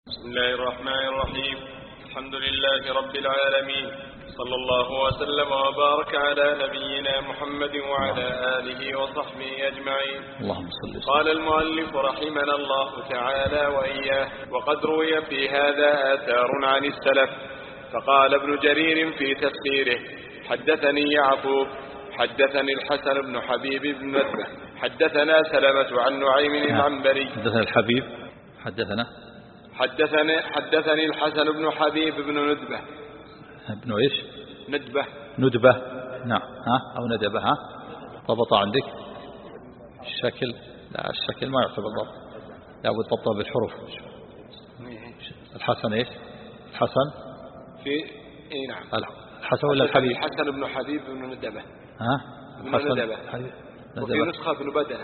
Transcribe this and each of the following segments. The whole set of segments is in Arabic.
بسم الله الرحمن الرحيم. الحمد لله رب العالمين، صلى الله وسلم وبارك على نبينا محمد وعلى آله وصحبه أجمعين. اللهم صل. قال المؤلف رحمنا الله تعالى وإياه: وقد روي في هذا آثار عن السلف. فقال ابن جرير في تفسيره: حدثني يعقوب حدثني الحسن بن حبيب بن ندبة حدثنا سلمة عن نعيم العنبري. حدثنا الحبيب حدثني الحسن بن حبيب بن ندبة. ابن ايش؟ ندبة. نعم. او ندبة. ضبط عندك الشكل؟ لا، الشكل ما يعتبر ضبط، لا بد ضبطه بالحروف. الحسن ايش؟ الحسن في نعم. الحسن ولا الحبيب؟ الحسن بن حبيب بن ندبة. الحسن ندبة. وفي نسخة بن بدنة.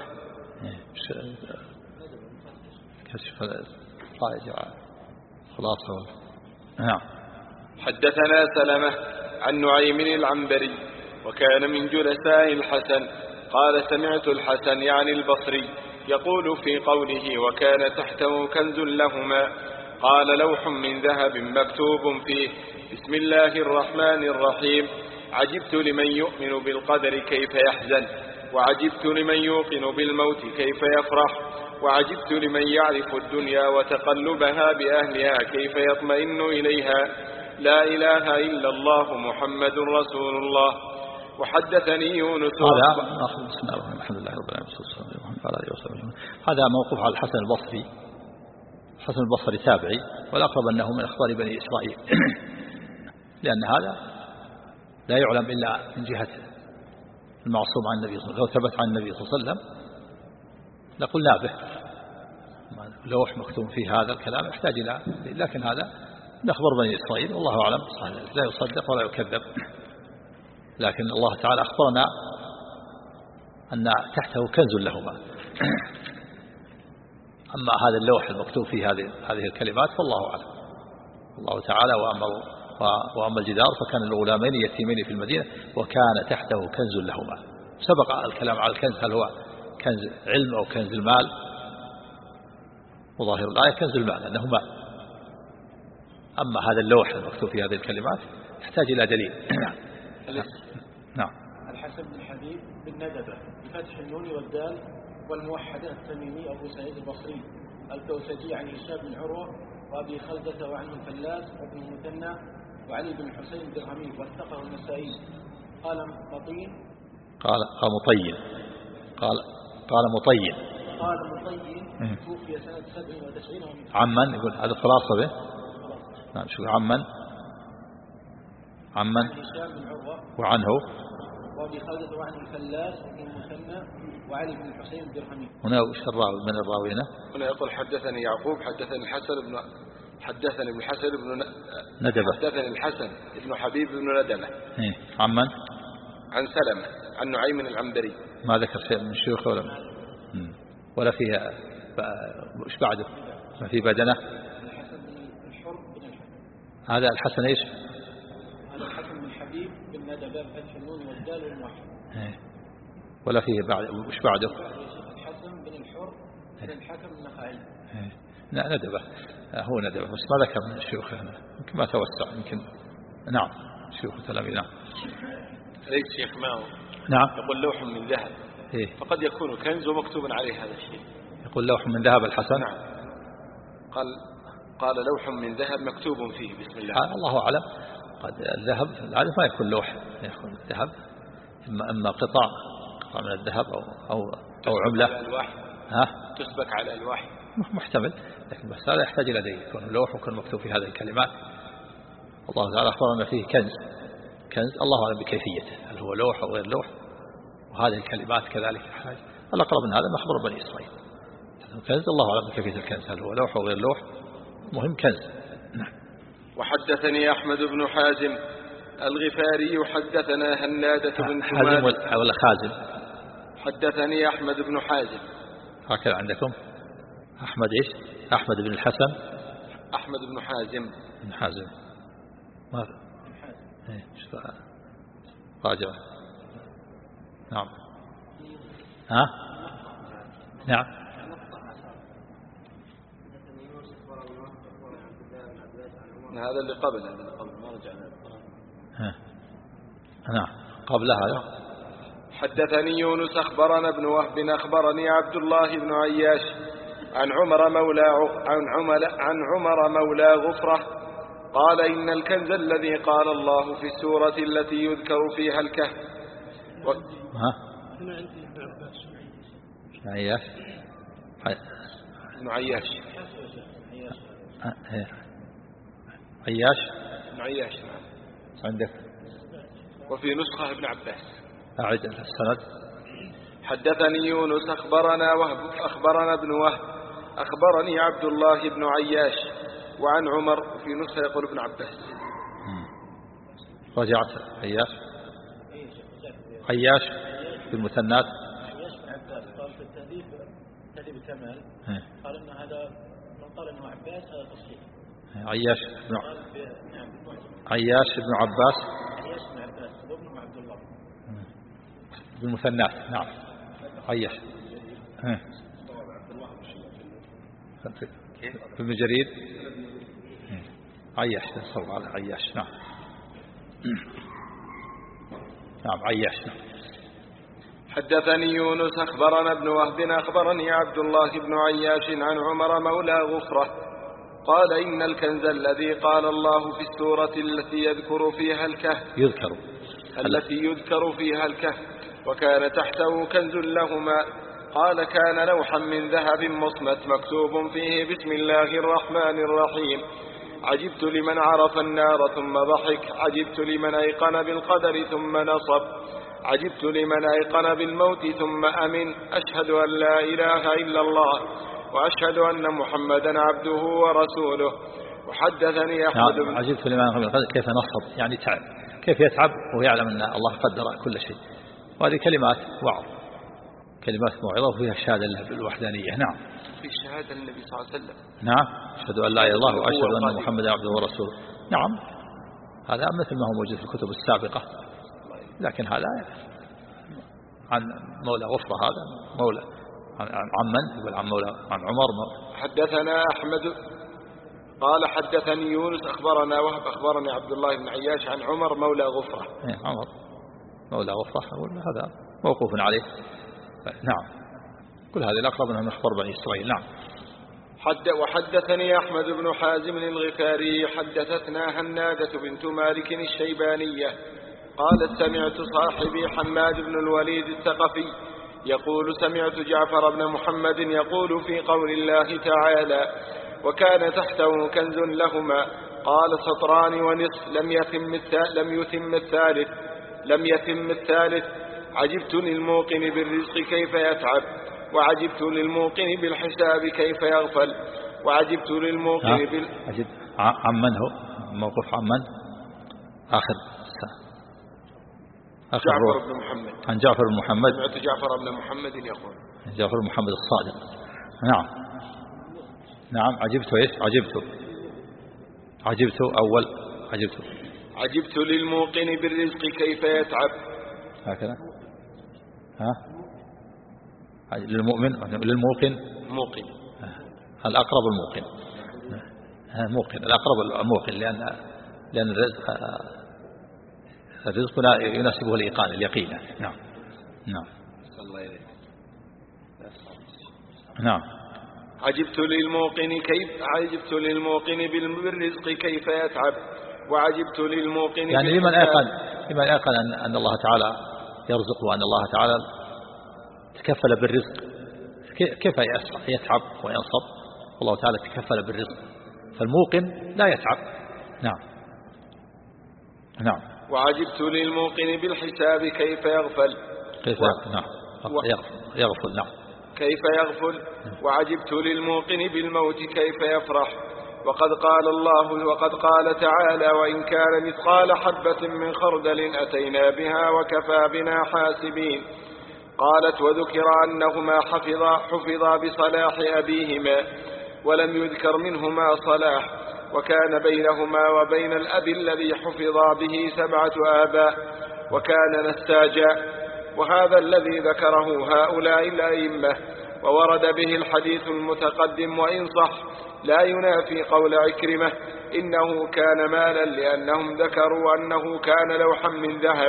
كشف طائج خلاصة. نعم. حدثنا سلمة عن نعيم العنبري وكان من جلساء الحسن قال: سمعت الحسن يعني البصري يقول في قوله: وكان تحته كنز لهما، قال: لوح من ذهب مكتوب فيه: بسم الله الرحمن الرحيم. عجبت لمن يؤمن بالقدر كيف يحزن، وعجبت لمن يوقن بالموت كيف يفرح، وعجبت لمن يعرف الدنيا وتقلبها بأهلها كيف يطمئن إليها. لا إله إلا الله محمد رسول الله. وحدثني يونس. هذا موقوف على الحسن البصري. الحسن البصري تابعي، والأقرب أنه من أخبار بني إسرائيل لأن هذا لا يعلم إلا من جهة المعصوم عن النبي صلى الله عليه وسلم. لو ثبت عن النبي صلى الله عليه وسلم لقلنا به. لوح مكتوب فيه هذا الكلام يحتاج إلى، لكن هذا من أخبار بني إسرائيل والله أعلم صحيح، لا يصدق ولا يكذب. لكن الله تعالى أخبرنا أن تحته كنز لهما. أما هذا اللوح المكتوب فيه هذه الكلمات فالله أعلم. الله تعالى: وأما الجدار فكان الغلامين يتيمين في المدينة وكان تحته كنز لهما. سبق الكلام على الكنز، هل هو كنز علم أو كنز المال؟ وظاهر الآية كنز المال أنه مال. أما هذا اللوح المكتوب في هذه الكلمات يحتاج إلى دليل. نعم. الحسن بن حبيب بن ندبة بفتح النون والدال والموحدة التميمي أبو سعيد البصري الكوسجي عن هشام بن عروة وأبي خلدة وعنه الفلاس وابن المثنى وعلي بن حسين الدرهمي وثقه النسائي. قال مطين توفي سنة 97. عمن يقول هذا خلاصة به. نعم. شو عمن هشام بن عروة وعنه وأبي خلدة وعنه الفلاس وابن المثنى وعلي بن حسين الدرهمي. هنا وش الراوي من الراوي هنا يقول: حدثني يعقوب حدثني ابن الحسن بن ندبة حدثني الحسن ابن حبيب بن ندبة. عمن؟ عن سلمة عن نعيم العنبري. ما ذكر شيء من الشيوخ ولا فيها وش بعده؟ ما في بدنه. الحسن بن الحر بن الحكم. هذا الحسن ايش؟ هذا الحسن بن حبيب بن ندبة بفتح النون والدال والموحد. ولا فيه بعد وش بعده؟ الحسن بن الحر بن الحكم النخعي. لا، ندبة هو ندبة، بس ما ذكر من الشيوخ يمكن ما توسع يمكن. نعم. شيوخ تلاميذ. ليس شيخ معه. نعم. يقول: لوح من ذهب. فقد يكون كنز ومكتوب عليه هذا الشيء. يقول: لوح من ذهب الحسن. نعم. قال: لوح من ذهب مكتوب فيه بسم الله. الله أعلم. قد الذهب العادة ما يكون لوح، يكون الذهب إما قطع من الذهب أو عملة تسبك على الألواح. محتمل، لكن بس هذا يحتاج إلى دليل. يكون لوح ويكون مكتوب في هذه الكلمات. الله تعالى أخبرنا فيه كنز الله أعلم بكيفيته، هل هو لوح أو غير لوح. وهذه الكلمات كذلك يحتاج الأقرب من هذا مخبر بني إسرائيل. كنز الله أعلم بكيفية الكنز، هل هو لوح أو غير لوح. مهم كنز. نعم. وحدثني أحمد بن حازم الغفاري حدثنا هنادة بن حازم ولا خازم؟ حدثني أحمد بن حازم. هكذا عندكم أحمد إيش؟ أحمد بن الحسن. أحمد بن حازم. ما راجع. نعم. نعم. هذا اللي قبل ما رجعنا. نعم قبل هذا. حدثني يونس أخبرنا ابن وهب أخبرني عبد الله بن عياش عن عمر مولى غفرة قال إن الكنز الذي قال الله في السورة التي يذكر فيها الكهف عياش ابن عياش عياش ابن عياش عندك وفي نسخة ابن عباس. أعد السند. حدثني يونس أخبرنا ابن وهب أخبرني عبد الله بن عياش وعن عمر في نسخة يقول ابن عباس. رجعت عياش في المثنات. عياش بن عباس قال في التهذيب الكمال قال إن هذا من قال إنه عباس هذا تصحيح. عياش بن عباس وابنه عبد الله بالمثنات. نعم عياش في المجريد عياش صوب على عياش. نعم عياش. حدثني يونس أخبرنا ابن وهب أخبرني عبد الله بن عياش عن عمر مولى غفرة قال إن الكنز الذي قال الله في السورة التي يذكر فيها الكهف وكان تحته كنز لهما قال كان لوحا من ذهب مصمت مكتوب فيه بسم الله الرحمن الرحيم عجبت لمن عرف النار ثم ضحك عجبت لمن أيقن بالقدر ثم نصب عجبت لمن أيقن بالموت ثم أمن أشهد أن لا إله إلا الله وأشهد أن محمدا عبده ورسوله. وحدثني أحمد عجبت لمن أيقن بالقدر كيف نصب يعني تعب كيف يتعب ويعلم أن الله قدر كل شيء. وهذه كلمات وعظ كلمات موعظة وفيها شهادة له بالوحدانية. نعم في شهادة النبي صلى الله عليه وسلم. نعم أشهد أن لا إله إلا الله وأشهد أن محمدا عبده ورسوله. نعم هذا مثل ما هو موجود في الكتب السابقة لكن هذا عن مولى غفرة هذا مولى عن من يقول عن مولى عن عمر. حدثنا أحمد قال حدثني يونس أخبرنا وهب أخبرني عبد الله بن عياش عن عمر مولى غفرة. عمر مولى غفرة هذا موقوف عليه. نعم كل هذه الأقرب من أخبار بني إسرائيل. نعم. وحدثني أحمد بن حازم الغفاري حدثتنا هنادة بنت مالك الشيبانية قالت سمعت صاحبي حماد بن الوليد الثقفي يقول سمعت جعفر بن محمد يقول في قول الله تعالى وكان تحته كنز لهما قال سطران ونصف لم يتم الثالث عجبت للموقن بالرزق كيف يتعب وعجبت للموقن بالحساب كيف يغفل وعجبت للموقن عمن هو موقف عمن آخر جعفر بن محمد عن جعفر بن محمد. سمعت جعفر بن محمد يقول جعفر بن محمد الصادق. نعم عجبت أول عجبت للموقن بالرزق كيف يتعب هكذا للموقن الأقرب الموقن لأن الرزق لا يناسبه اليقين. نعم عجبت للموقن بالرزق كيف يتعب وعجبت للموقن يعني لمن أيقن أن الله تعالى يرزق وأن الله تعالى تكفل بالرزق كيف يتعب وينصب والله تعالى تكفل بالرزق فالموقن لا يتعب. نعم وعجبت للموقن بالحساب كيف يغفل كيف يغفل وعجبت للموقن بالموت كيف يفرح وقد قال تعالى وإن كان مثقال حبة من خردل أتينا بها وكفى بنا حاسبين. قالت وذكر أنهما حفظا بصلاح أبيهما ولم يذكر منهما صلاح وكان بينهما وبين الأب الذي حفظا به 7 آباء وكان نساجا وهذا الذي ذكره هؤلاء الأئمة وورد به الحديث المتقدم وإن صح لا ينافي قول عكرمة إنه كان مالا لأنهم ذكروا أنه كان لوحا من ذهب.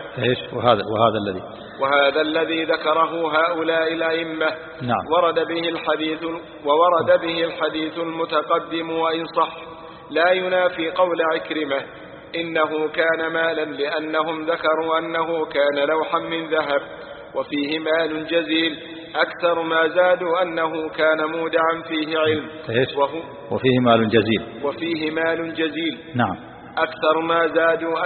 وهذا الذي ذكره هؤلاء الأئمة. نعم. وورد به الحديث المتقدم وإن صح لا ينافي قول عكرمة إنه كان مالا لأنهم ذكروا أنه كان لوحا من ذهب، وفيه مال جزيل أكثر ما زادوا أنه كان مودعا فيه علم. وفيه مال جزيل. نعم. أكثر ما زادوا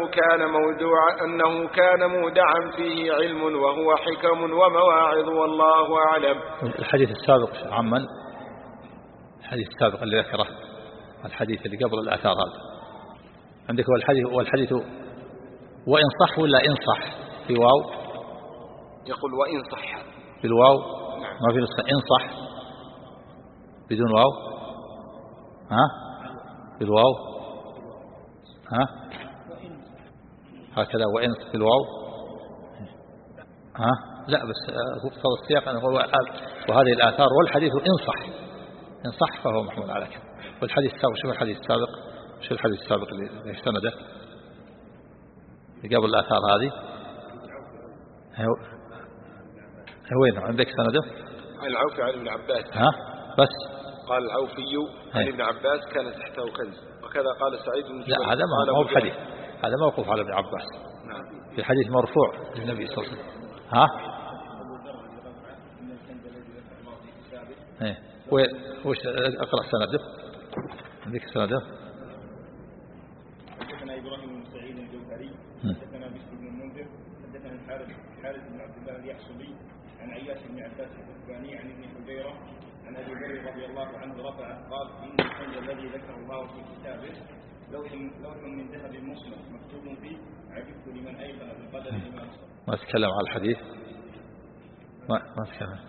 أنه كان مودعا فيه علم وهو حكم ومواعظ والله أعلم. الحديث السابق عمن الحديث السابق اللي ذكره الحديث اللي قبل الآثار هذا عندك والحديث وإن صح ولا إن صح في واو؟ يقول وإن صح بالواو. نعم. ما في نسخة إن صح بدون واو؟ بالواو؟ هكذا وإن بالواو؟ لا بس هو السياق أنه وهذه الآثار والحديث إن صح فهو محمول على كذا. والحديث السابق شو الحديث السابق اللي سنده اللي قبل الآثار هذه وين عندك سنده؟ العوفي عن ابن عباس. بس قال العوفي عن ابن عباس كان تحته كنز، وكذا قال سعيد بن جبير. لا هذا ما هو بحديث، هذا موقوف على ابن عباس. نعم. في حديث مرفوع للنبي صلى الله عليه وسلم. وش اقرأ سنده؟ عندك سنده؟ حدثنا إبراهيم بن سعيد الجوهري حدثنا بشر بن المنذر حدثنا الحارث بن عبد الله اليحصبي عن عياش بن عباس الثاني عن ابن حبيرة عن أبي هريرة رضي الله عنه رفعه قال إن الكنز الذي ذكره الله في كتابه لوح من ذهب مصمت مكتوب فيه عجبت لمن أيقن بالقدر لما نصر. ما تكلم على الحديث، ما تكلم.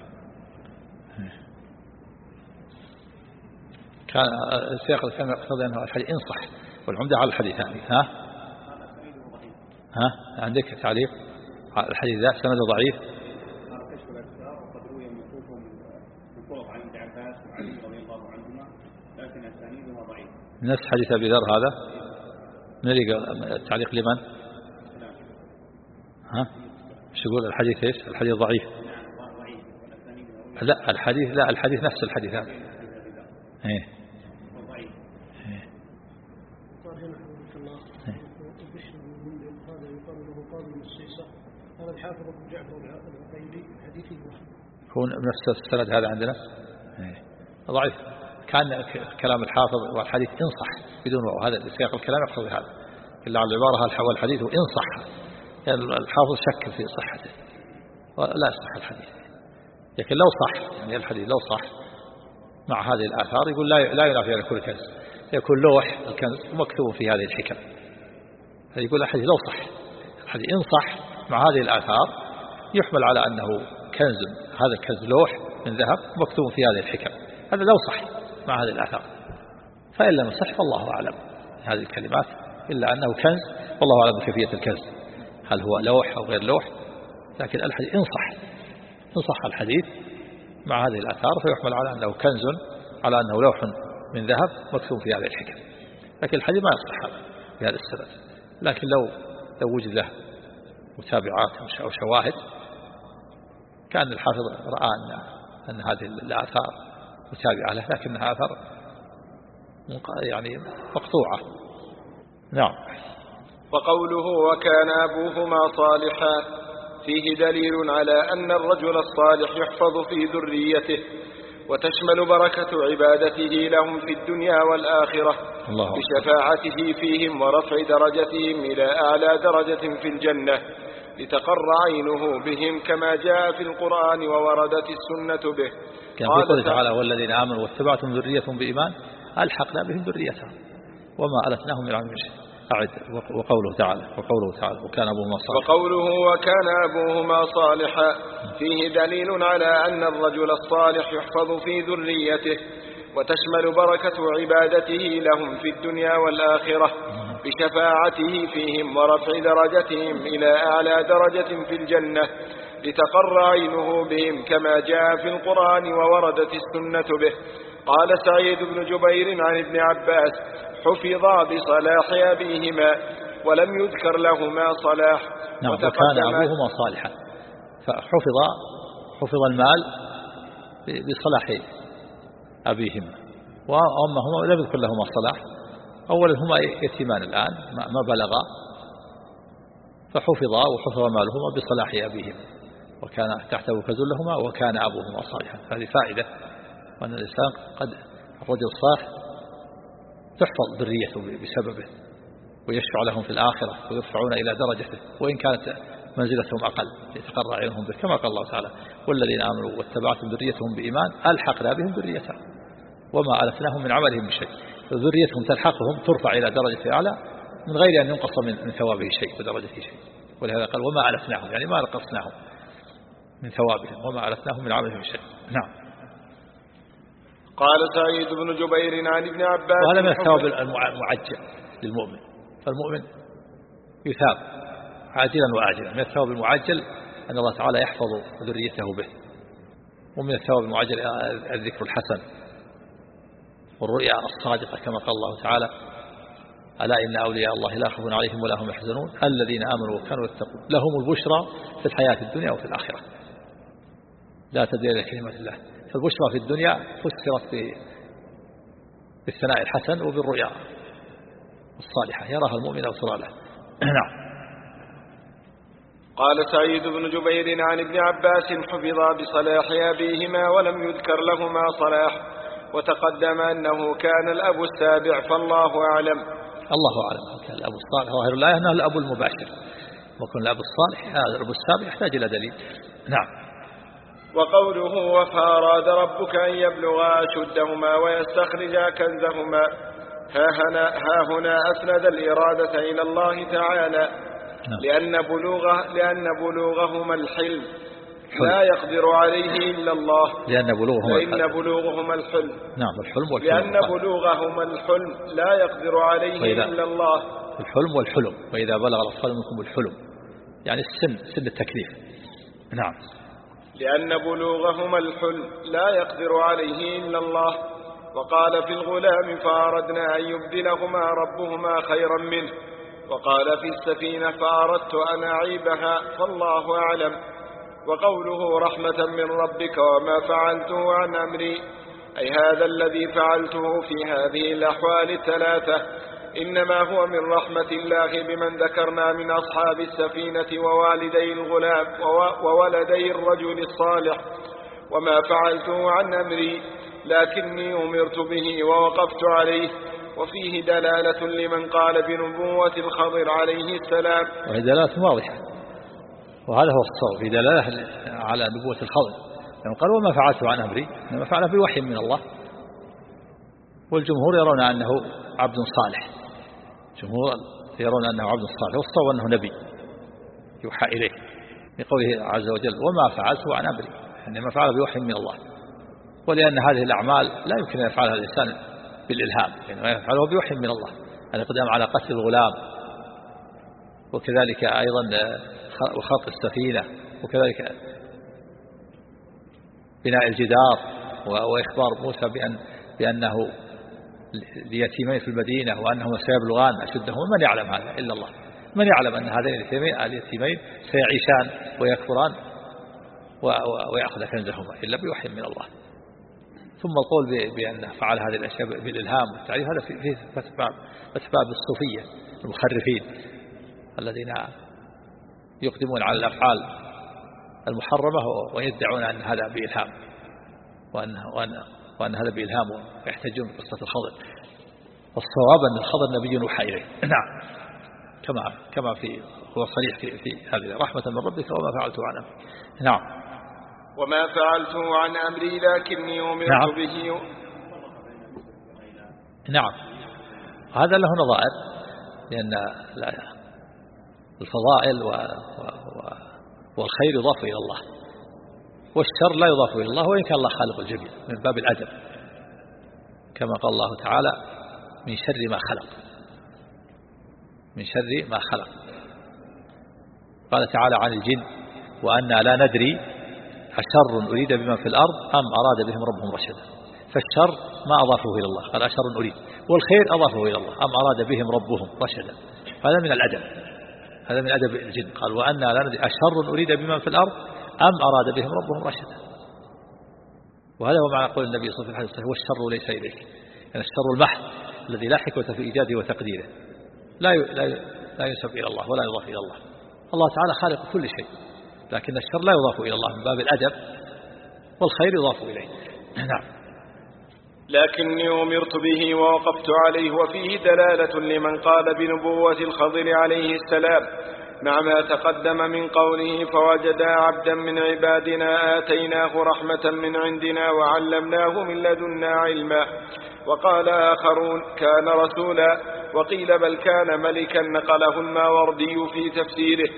كان السياق الكلام يقتضي أنه الحديث إن صح، والعمدة على الحديث يعني. عندك تعليق على الحديث ذا سنده ضعيف. كشف الأسفار وقد روي موقوف من طرق عن ابن عباس وعلي رضي الله عنهما لكن أسانيدها ضعيف. نفس حديث أبي ذر هذا. نريد التعليق لمن؟ شو يقول الحديث إيش؟ الحديث ضعيف. لا الحديث نفس الحديث هذا. هذا الحافظ ابن جعفر العقيلي حديثه هو نفس السند هذا عندنا ضعيف. كان كلام الحافظ والحديث إن صح بدون واو، هذا سياق الكلام يقتضي هذا إلا على العبارة الحديث إن صح، يعني الحافظ شك في صحته ولا يصح الحديث. لكن لو صح يعني الحديث لو صح مع هذه الآثار يقول لا ينافي على كل كنز، يكون لوح الكنز ومكتوب في هذه الحكم. يقول الحديث لو صح الحديث إن صح مع هذه الآثار يحمل على أنه كنز، هذا الكنز لوح من ذهب مكتوب في هذه الحكم، هذا لو صح مع هذه الآثار. فإن لم يصح فالله أعلم هذه الكلمات، إلا أنه كنز والله أعلم بكيفية الكنز هل هو لوح أو غير لوح. لكن الحديث إن صح الحديث مع هذه الآثار فيحمل على أنه كنز، على أنه لوح من ذهب مكتوب في هذه الحكم. لكن الحديث ما يصح هذا بهذا السبب. لكن لو وجد له متابعات أو شواهد كان الحافظ رأى أن هذه الآثار متابعة له، لكنها آثار يعني مقطوعة. نعم. وقوله وكان أبوهما صالحا فيه دليل على أن الرجل الصالح يحفظ في ذريته وتشمل بركة عبادته لهم في الدنيا والآخرة بشفاعته فيهم ورفع درجتهم إلى أعلى درجة في الجنة لتقر عينه بهم كما جاء في القرآن ووردت السنة به. قال تعالى والذين آمنوا واتبعتهم ذريتهم بإيمان ألحقنا بهم ذريتهم وما ألتناهم من عمل شيء. وقوله تعالى وكان أبوهما صالحا فيه دليل على أن الرجل الصالح يحفظ في ذريته وتشمل بركة عبادته لهم في الدنيا والآخرة بشفاعته فيهم ورفع درجتهم إلى أعلى درجة في الجنة لتقر عينه بهم كما جاء في القرآن ووردت السنة به. قال سعيد بن جبير عن ابن عباس: حفظا بصلاح أبيهما ولم يذكر لهما صلاح. نعم، وكان أبوهما صالحا، فحفظ المال بصلاح أبيهما، وأمهما لم يذكر لهما صلاح. أولا هما يتيمان الآن ما بلغا، فحفظا وحفظ مالهما بصلاح أبيهما، وكان تحته كنز لهما وكان أبوهما صالحا. هذه فائدة، وأن الإنسان قد الرجل الصالح تحفظ ذريته بسببه، ويشفع لهم في الآخرة ويرفعون إلى درجته وإن كانت منزلتهم أقل، يتقرع عليهم به، كما قال الله تعالى: والذين آمنوا واتبعتهم ذريتهم بإيمان ألحقنا بهم ذريتهم وما ألتناهم من عملهم من شيء. ذريتهم تلحقهم ترفع إلى درجة أعلى من غير أن ينقص من ثوابه شيء ودرجته شيء. ولهذا قال: وما ألتناهم، يعني ما نقصناهم من ثوابهم، وما ألتناهم من عملهم من شيء. نعم. قال سعيد بن جبير عن ابن عباس: وهذا من الثواب المعجل للمؤمن، فالمؤمن يثاب عاجلا وآجلا. من الثواب المعجل أن الله تعالى يحفظ ذريته به، ومن الثواب المعجل الذكر الحسن والرؤيا الصادقة، كما قال الله تعالى: ألا إن أولياء الله لا خوف عليهم ولا هم يحزنون الذين آمنوا وكانوا يتقون لهم البشرى في الحياة الدنيا وفي الآخرة لا تبديل لكلمات الله. فالبشرى في الدنيا فسرت بالثناء الحسن وبالرؤيا الصالحة يراها المؤمن أو ترى له. نعم. قال سعيد بن جبير عن ابن عباس: حفظا بصلاح أبيهما ولم يذكر لهما صلاح. وتقدم أنه كان الأب السابع، فالله أعلم. الله أعلم. كان الأب الصالح ظاهر الآية أنه الأب المباشر، وكن الأب الصالح هذا الأب السابع يحتاج إلى دليل. نعم. وقوله: فأراد ربك أن يبلغا أشدهما ويستخرجا كنزهما، ها هنا أسند الإرادة إلى الله تعالى، لأن بلوغهما الحلم لا يقدر عليه إلا الله، لأن بلوغهما الحلم. نعم، الحلم والحلم. لأن بلوغهما الحلم لا يقدر عليه إلا الله. الحلم والحلم، وإذا بلغ الأطفال منكم الحلم، يعني سن التكليف. نعم. لأن بلوغهما الحلم لا يقدر عليه إلا الله. وقال في الغلام: فأردنا أن يبدلهما ربهما خيرا منه. وقال في السفينة: فأردت أن أعيبها فالله أعلم. وقوله: رحمة من ربك وما فعلته عن أمري، أي هذا الذي فعلته في هذه الأحوال الثلاثة إنما هو من رحمة الله بمن ذكرنا من أصحاب السفينة ووالدي الغلام وولدي الرجل الصالح. وما فعلته عن أمري لكني أمرت به ووقفت عليه. وفيه دلالة لمن قال بنبوة الخضر عليه السلام، وهي دلالة واضحة، وهذا هو الصواب، في دلالة على نبوة الخضر. يعني قال: وما فعلته عن أمري، إنما فعله بوحي من الله. والجمهور يرون أنه عبد صالح، الجمهور يرون أنه عبد صالح، والصواب أنه نبي يوحى إليه، لقوله عز وجل: وما فعلته عن أمري، إنما فعله بوحي من الله. ولأن هذه الأعمال لا يمكن أن يفعلها الإنسان بالإلهام، إنما يفعله بوحي من الله. الإقدام على قتل الغلام، وكذلك أيضا وخط السفينة، وكذلك بناء الجدار، وإخبار موسى بأنه ليتيمين في المدينة وأنهما سيبلغان أشدهما. من يعلم هذا إلا الله؟ من يعلم أن هذين اليتيمين سيعيشان ويكبران ويأخذ كنزهما إلا بوحي من الله. ثم القول بأن فعل هذه الأشياء بالإلهام والتعريف، هذا في أسباب الصوفية المخرفين الذين يقدمون على الأفعال المحرمة ويدعون أن هذا بإلهام، وأن هذا بإلهام، ويحتجون بقصة الخضر. والصواب أن الخضر نبي يوحى إليه. نعم، كما هو صريح في هذه رحمة من ربك وما فعلته عن أمري. نعم. وما فعلته عن أمري لكني أمرت به. نعم، هذا له نظائر، لأن الفضائل والخير يضاف إلى الله، والشر لا يضاف إلى الله، وإن كان الله خالق الجميع من باب الأدب، كما قال الله تعالى: من شر ما خلق، من شر ما خلق. قال تعالى عن الجن: وأنا لا ندري أشر أريد بمن في الأرض أم أراد بهم ربهم رشدا. فالشر ما أضافه إلى الله، قال أشر أريد، والخير أضافه إلى الله أم أراد بهم ربهم رشدا. هذا من الأدب، هذا من أدب الجن. قال وأنا لا ندري أشر أريد بمن في الأرض أم أراد بهم ربهم رشدا. وهذا هو معنى قول النبي صلى الله عليه وسلم والشر ليس إليك، يعني الشر المحض الذي لا حكمة في إيجاده وتقديره لا ينسب إلى الله ولا يضاف إلى الله. الله تعالى خالق كل شيء، لكن الشر لا يضاف إلى الله من باب الأدب، والخير يضاف إليه. نعم. لكني أمرت به ووقفت عليه، وفيه دلالة لمن قال بنبوة الخضر عليه السلام مع ما تقدم من قوله فوجدا عبدا من عبادنا آتيناه رحمة من عندنا وعلمناه من لدنا علما. وقال آخرون كان رسولا، وقيل بل كان ملكا نقله الماوردي في تفسيره.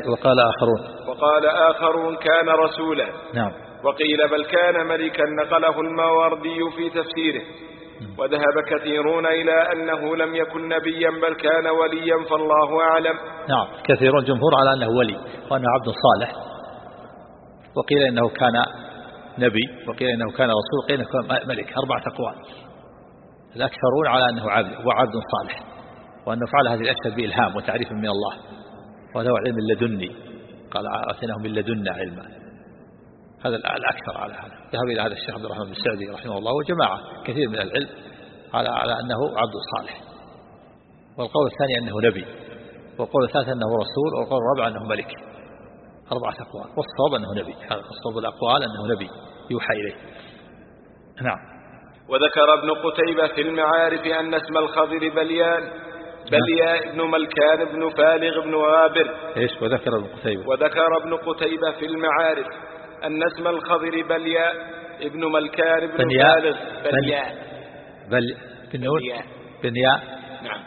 وقال آخرون كان رسولا، نعم، وقيل بل كان ملكا نقله الماوردي في تفسيره. وذهب كثيرون إلى أنه لم يكن نبيا بل كان وليا، فالله أعلم. نعم، كثيرون جمهور على أنه ولي وأنه عبد صالح، وقيل إنه كان نبي، وقيل إنه كان رسول، وقيل إنه كان ملك، 4 أقوال. الأكثرون على أنه عبد صالح، وأنه فعل هذه الأشياء بإلهام وتعريف من الله، وهذا هو علم لدني، قال آتيناهم من لدنا علما. هذا الأكثر على هذا. ذهب إلى هذا الشيخ عبد الرحمن بن السعدي رحمه الله وجماعة كثير من العلم على أنه عبد صالح. والقول الثاني أنه نبي، والقول الثالث أنه رسول، والقول الرابع أنه ملك. 4 أقوال، والصواب أنه نبي. هذا الصواب الأقوال أنه نبي يوحى إليه. نعم. وذكر ابن قتيبة في المعارف أن اسم الخضر بلياء ابن ملكان ابن فالغ ابن غابر. إيش؟ وذكر ابن قتيبة في المعارف أن اسم الخضر بلياء ابن ملكان ابن فالغ. بنياء. نعم.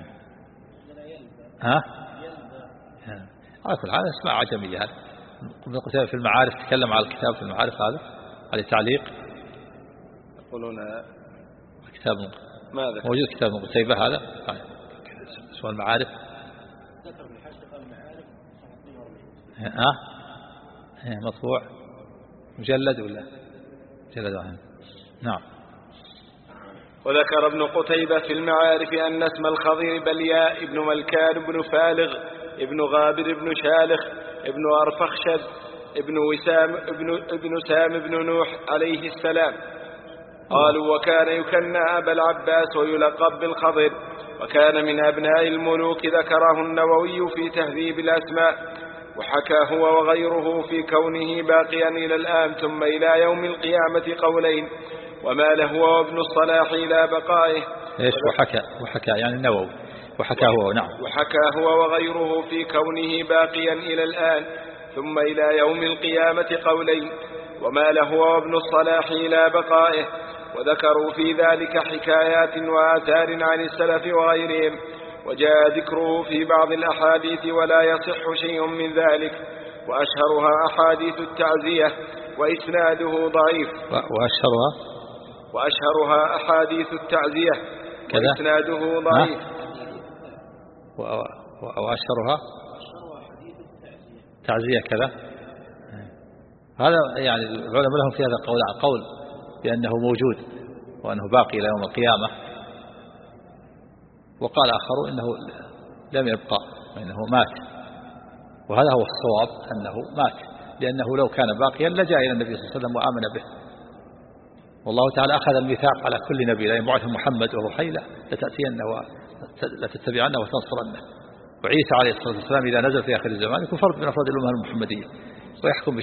على كل حال اسماء عجمية. هذا ابن قتيبة في المعارف تكلم على الكتاب في المعارف، هذا على تعليق. يقولون كتاب ماذا موجود كتاب ابن قتيبة هذا اسمه المعارف. مطبوع مجلد ولا مجلد واحد؟ نعم. وذكر ابن قتيبة في المعارف أن اسم الخضر بلياء ابن ملكان ابن فالغ ابن غابر ابن شالخ ابن أرفخشد ابن سام ابن نوح عليه السلام. قالوا وكان يكنى أبا العباس ويلقب بالخضر، وكان من أبناء الملوك. ذكره النووي في تهذيب الأسماء، وحكى هو وغيره في كونه باقيا إلى الآن ثم إلى يوم القيامة قولين، وما له وابن الصلاح إلى بقائه. إيش وحكى يعني النووي وحكى هو. نعم. وحكى هو وغيره في كونه باقيا إلى الآن ثم إلى يوم القيامة قولين، وما له وابن الصلاح إلى بقائه. وذكروا في ذلك حكايات وآثار عن السلف وغيرهم، وجاء ذكره في بعض الأحاديث ولا يصح شيء من ذلك، وأشهرها أحاديث التعزية وإسناده ضعيف. وأشهرها أحاديث التعزية وإسناده ضعيف. وأشهرها تعزية كذا. هذا يعني العلماء لهم في هذا قول بأنه موجود وأنه باقي إلى يوم القيامة، وقال آخرون إنه لم يبقى وإنه مات، وهذا هو الصواب أنه مات، لأنه لو كان باقيا لجاء إلى النبي صلى الله عليه وسلم وآمن به. والله تعالى أخذ الميثاق على كل نبي لا يبعث محمد وهو حي لتتبعنه وتنصرنه. وعيسى عليه الصلاة والسلام إذا نزل في آخر الزمان يكون فرد من أفراد الأمة المحمدية ويحكم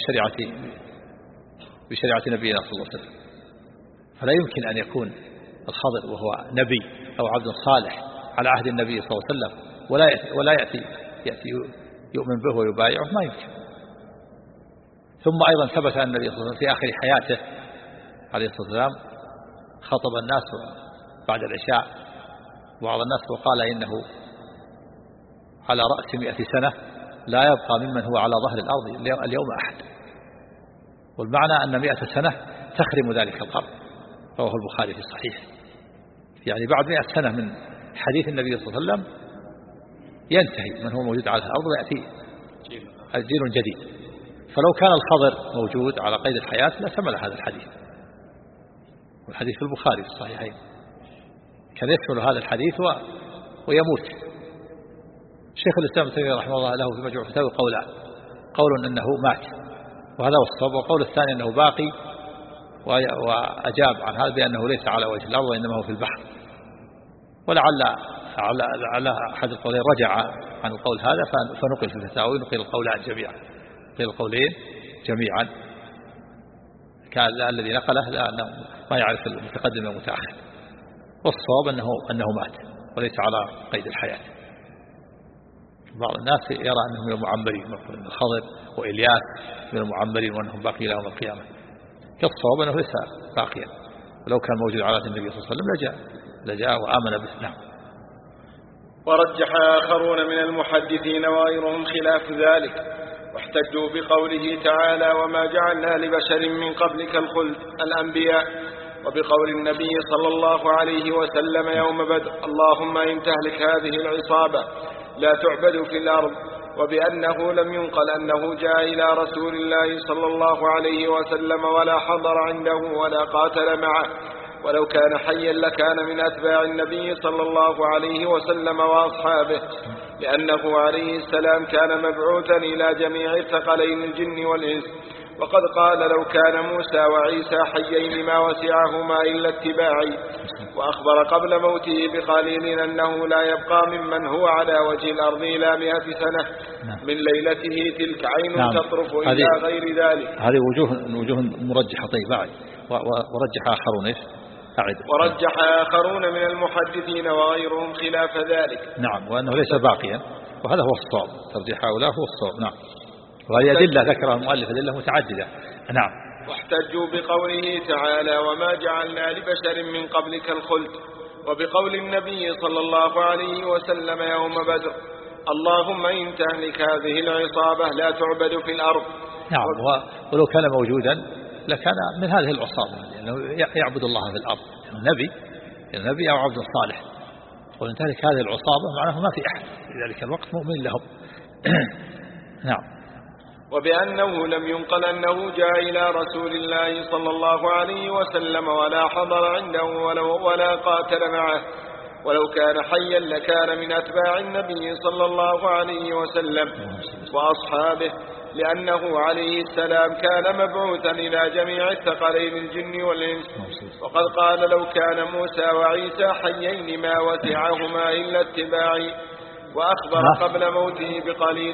بشريعة نبينا صلى الله عليه وسلم. فلا يمكن أن يكون الخضر وهو نبي أو عبد صالح على عهد النبي صلى الله عليه وسلم ولا يأتي يؤمن به ويبايعه، ما يمكن. ثم أيضا ثبت أن النبي صلى الله عليه وسلم في آخر حياته عليه الصلاة والسلام خطب الناس بعد العشاء بعض الناس وقال إنه على رأس 100 سنة لا يبقى ممن هو على ظهر الأرض اليوم أحد. والمعنى أن 100 سنة تخرم ذلك القرن. رواه البخاري في الصحيح. يعني بعد 100 سنة من حديث النبي صلى الله عليه وسلم ينتهي من هو موجود على الأرض ويأتي جيل جديد. فلو كان الخضر موجود على قيد الحياة لشمل هذا الحديث، والحديث في البخاري في الصحيحين كان يشمل هذا الحديث ويموت. شيخ الإسلام ابن تيمية رحمه الله له في مجموع الفتاوى قولان: قول أنه مات وهذا هو الصواب، وقول الثاني أنه باقي، وأجاب عن هذا بأنه ليس على وجه الأرض وإنما هو في البحر. ولعل أحد القولين رجع عن القول هذا فنقل في الفتاوى، نقل القولان جميعا، نقل القولين جميعا. كان الذي نقله لأنه ما يعرف المتقدم والمتأخر، والصواب أنه مات وليس على قيد الحياة. بعض الناس يرى أنهم من المعمرين، مثل الخضر وإلياس من المعمرين وأنهم باقي إلى يوم القيامة. كالصواب أنه ليس باقيا، ولو كان موجود على النبي صلى الله عليه وسلم لجاء وآمن به. نعم. ورجح آخرون من المحدثين وغيرهم خلاف ذلك، واحتجوا بقوله تعالى: وما جعلنا لبشر من قبلك الخلد الأنبياء، وبقول النبي صلى الله عليه وسلم يوم بدر: اللهم إن تهلك هذه العصابة لا تعبد في الأرض، وبأنه لم ينقل أنه جاء إلى رسول الله صلى الله عليه وسلم ولا حضر عنده ولا قاتل معه، ولو كان حيا لكان من أتباع النبي صلى الله عليه وسلم وأصحابه، لأنه عليه السلام كان مبعوثا إلى جميع الثقلين الجن والإنس. وقد قال: لو كان موسى وعيسى حيين ما وسعهما إلا اتباعي. وأخبر قبل موته بقليل أنه لا يبقى ممن هو على وجه الأرض إلى 100 سنة من ليلته تلك عين تطرف إلى غير ذلك. هذه وجوه مرجحة. طيب بعد ورجح آخرون إيش؟ ورجح آخرون من المحدثين وغيرهم خلاف ذلك. نعم، وأنه ليس باقيا، وهذا هو الصواب. ترجيح هؤلاء هو الصواب. نعم. وهذه أدلة ذكرها المؤلف أدلة متعددة. نعم. واحتجوا بقوله تعالى: وما جعلنا لبشر من قبلك الخلد، وبقول النبي صلى الله عليه وسلم يوم بدر: اللهم إن تهلك هذه العصابة لا تعبد في الأرض. نعم. ولو كان موجودا لكان من هذه العصابة، لأنه يعبد الله في الأرض، النبي أو عبد الصالح. وإن تهلك هذه العصابة معناه ما في أحد في ذلك الوقت مؤمن لهم. نعم. وبأنه لم ينقل أنه جاء إلى رسول الله صلى الله عليه وسلم ولا حضر عنده ولا قاتل معه، ولو كان حيا لكان من أتباع النبي صلى الله عليه وسلم وأصحابه، لأنه عليه السلام كان مبعوثا إلى جميع الثقلين الجن والإنس. وقد قال: لو كان موسى وعيسى حيين ما وسعهما إلا اتباعي. وأخبر قبل موته بقليل.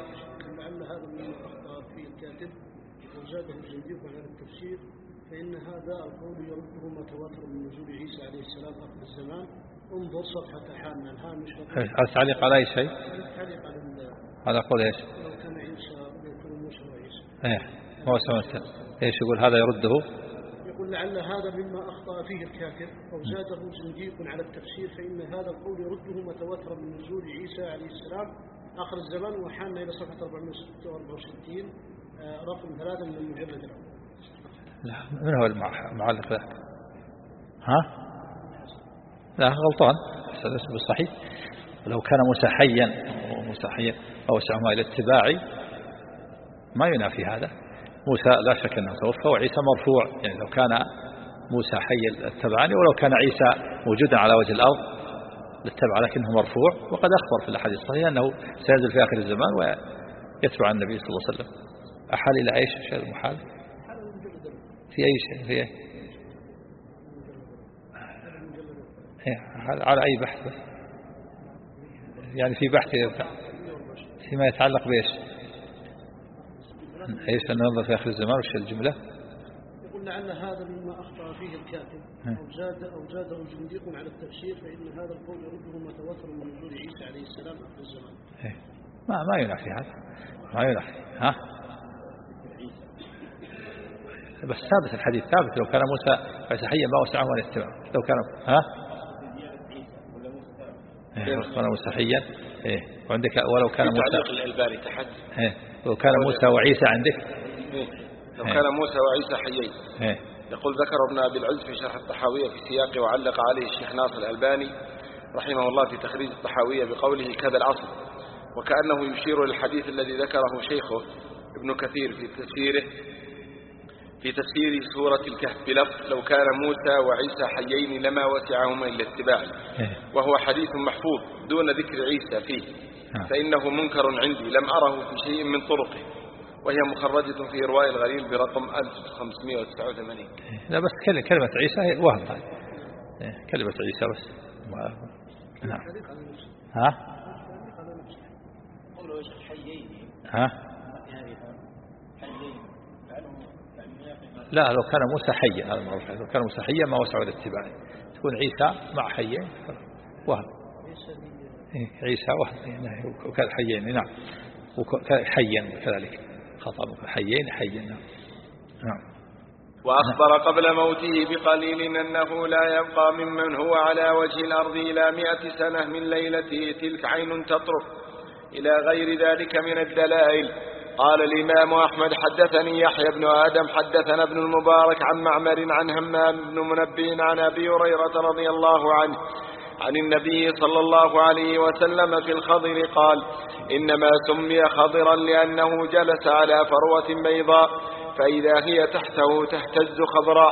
فإن هذا القول يرده ما تواتر من نزول عيسى عليه السلام آخر الزمان. انظر صفحة حامل الهامش. تعليق على أي شيء؟ على قول إيش؟ لو كان عيسى ويكون موسى وعيسى. موسى إيش يقول هذا يرده؟ يقول: لعل هذا مما أخطأ فيه الكافر أو زاده زنديق على التفسير، فإن هذا القول يرده ما تواتر من نزول عيسى عليه السلام آخر الزمان. وحالنا إلى صفحة 464 رقم 3 من المجلد الأول. لا، من هو المعلق له؟ لا، غلطان. اسمه صحيح. ولو كان موسى حيا أو سعما إلى اتباعي، ما ينافي هذا. موسى لا شك أنه توفى، وعيسى مرفوع، يعني لو كان موسى حيا اتبعني، ولو كان عيسى موجودا على وجه الأرض لاتبع، لكنه مرفوع. وقد أخبر في الحديث الصحيح أنه سينزل في آخر الزمان ويتبع النبي صلى الله عليه وسلم. أحال إلى أي شيء المحال؟ في أي شيء؟ في أي؟ على أي بحث بس؟ يعني في بحث فيما يتعلق بإيش؟ إيش النظر في آخر الزمان وش الجملة؟ يقول: لعل هذا مما أخطأ فيه الكاتب أو زاده زنديق على التفسير، فإن هذا القول يرده ما تواتر من نزول عيسى عليه السلام آخر الزمان. ما ينافي هذا، ما ينافي. بس ثابت الحديث ثابت. لو كان موسى حيا ما وسعه أن يتبع. لو كان لو كان موسى حيا وعندك ولو كان موسى الألباني تحت لو كان موسى وعيسى عندك لو كان موسى وعيسى حيين. يقول: ذكر ابن أبي العز في شرح الطحاوية في سياقه، وعلق عليه الشيخ ناصر الألباني رحمه الله في تخريج الطحاوية بقوله: كذا الأصل، وكأنه يشير للحديث الذي ذكره شيخه ابن كثير في تفسير سورة الكهف بلفظ لو كان موسى وعيسى حيين لما وسعهما إلا اتباعي، وهو حديث محفوظ دون ذكر عيسى فيه، فإنه منكر عندي لم أره في شيء من طرقه، وهي مخرجة في رواية الغليل برقم 1589. لا بس كلمة عيسى هي وهم، كلمة عيسى بس. نعم. لا لو كان موسى حيا، هذا المعروف، لو كان موسى حيا ما وسعوا الاتباع، تكون عيسى مع حيين وهم، عيسى وهم وكان حيين. نعم وكان حيا كذلك خطأ، حيين. نعم. وأخبر قبل موته بقليل أنه لا يبقى ممن هو على وجه الأرض إلى 100 سنة من ليلته تلك عين تطرف إلى غير ذلك من الدلائل. قال الإمام أحمد حدثني يحيى بن آدم حدثنا ابن المبارك عن معمر عن همام بن منبه عن أبي هريرة رضي الله عنه عن النبي صلى الله عليه وسلم في الخضر قال إنما سمي خضرا لأنه جلس على فروة بيضاء فإذا هي تحته تهتز خضراء.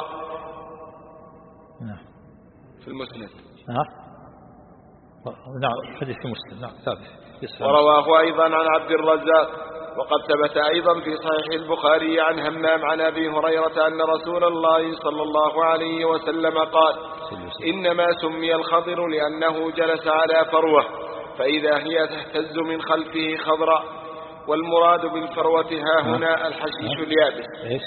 في المسند. نعم حديث مسلم. نعم ثابت. ورواه أيضا عن عبد الرزاق. وقد ثبت أيضا في صحيح البخاري عن همام عن أبي هريرة أن رسول الله صلى الله عليه وسلم قال إنما سمي الخضر لأنه جلس على فروة فإذا هي تهتز من خلفه خضراء. والمراد بالفروة ها هنا الحشيش اليابس. إيش؟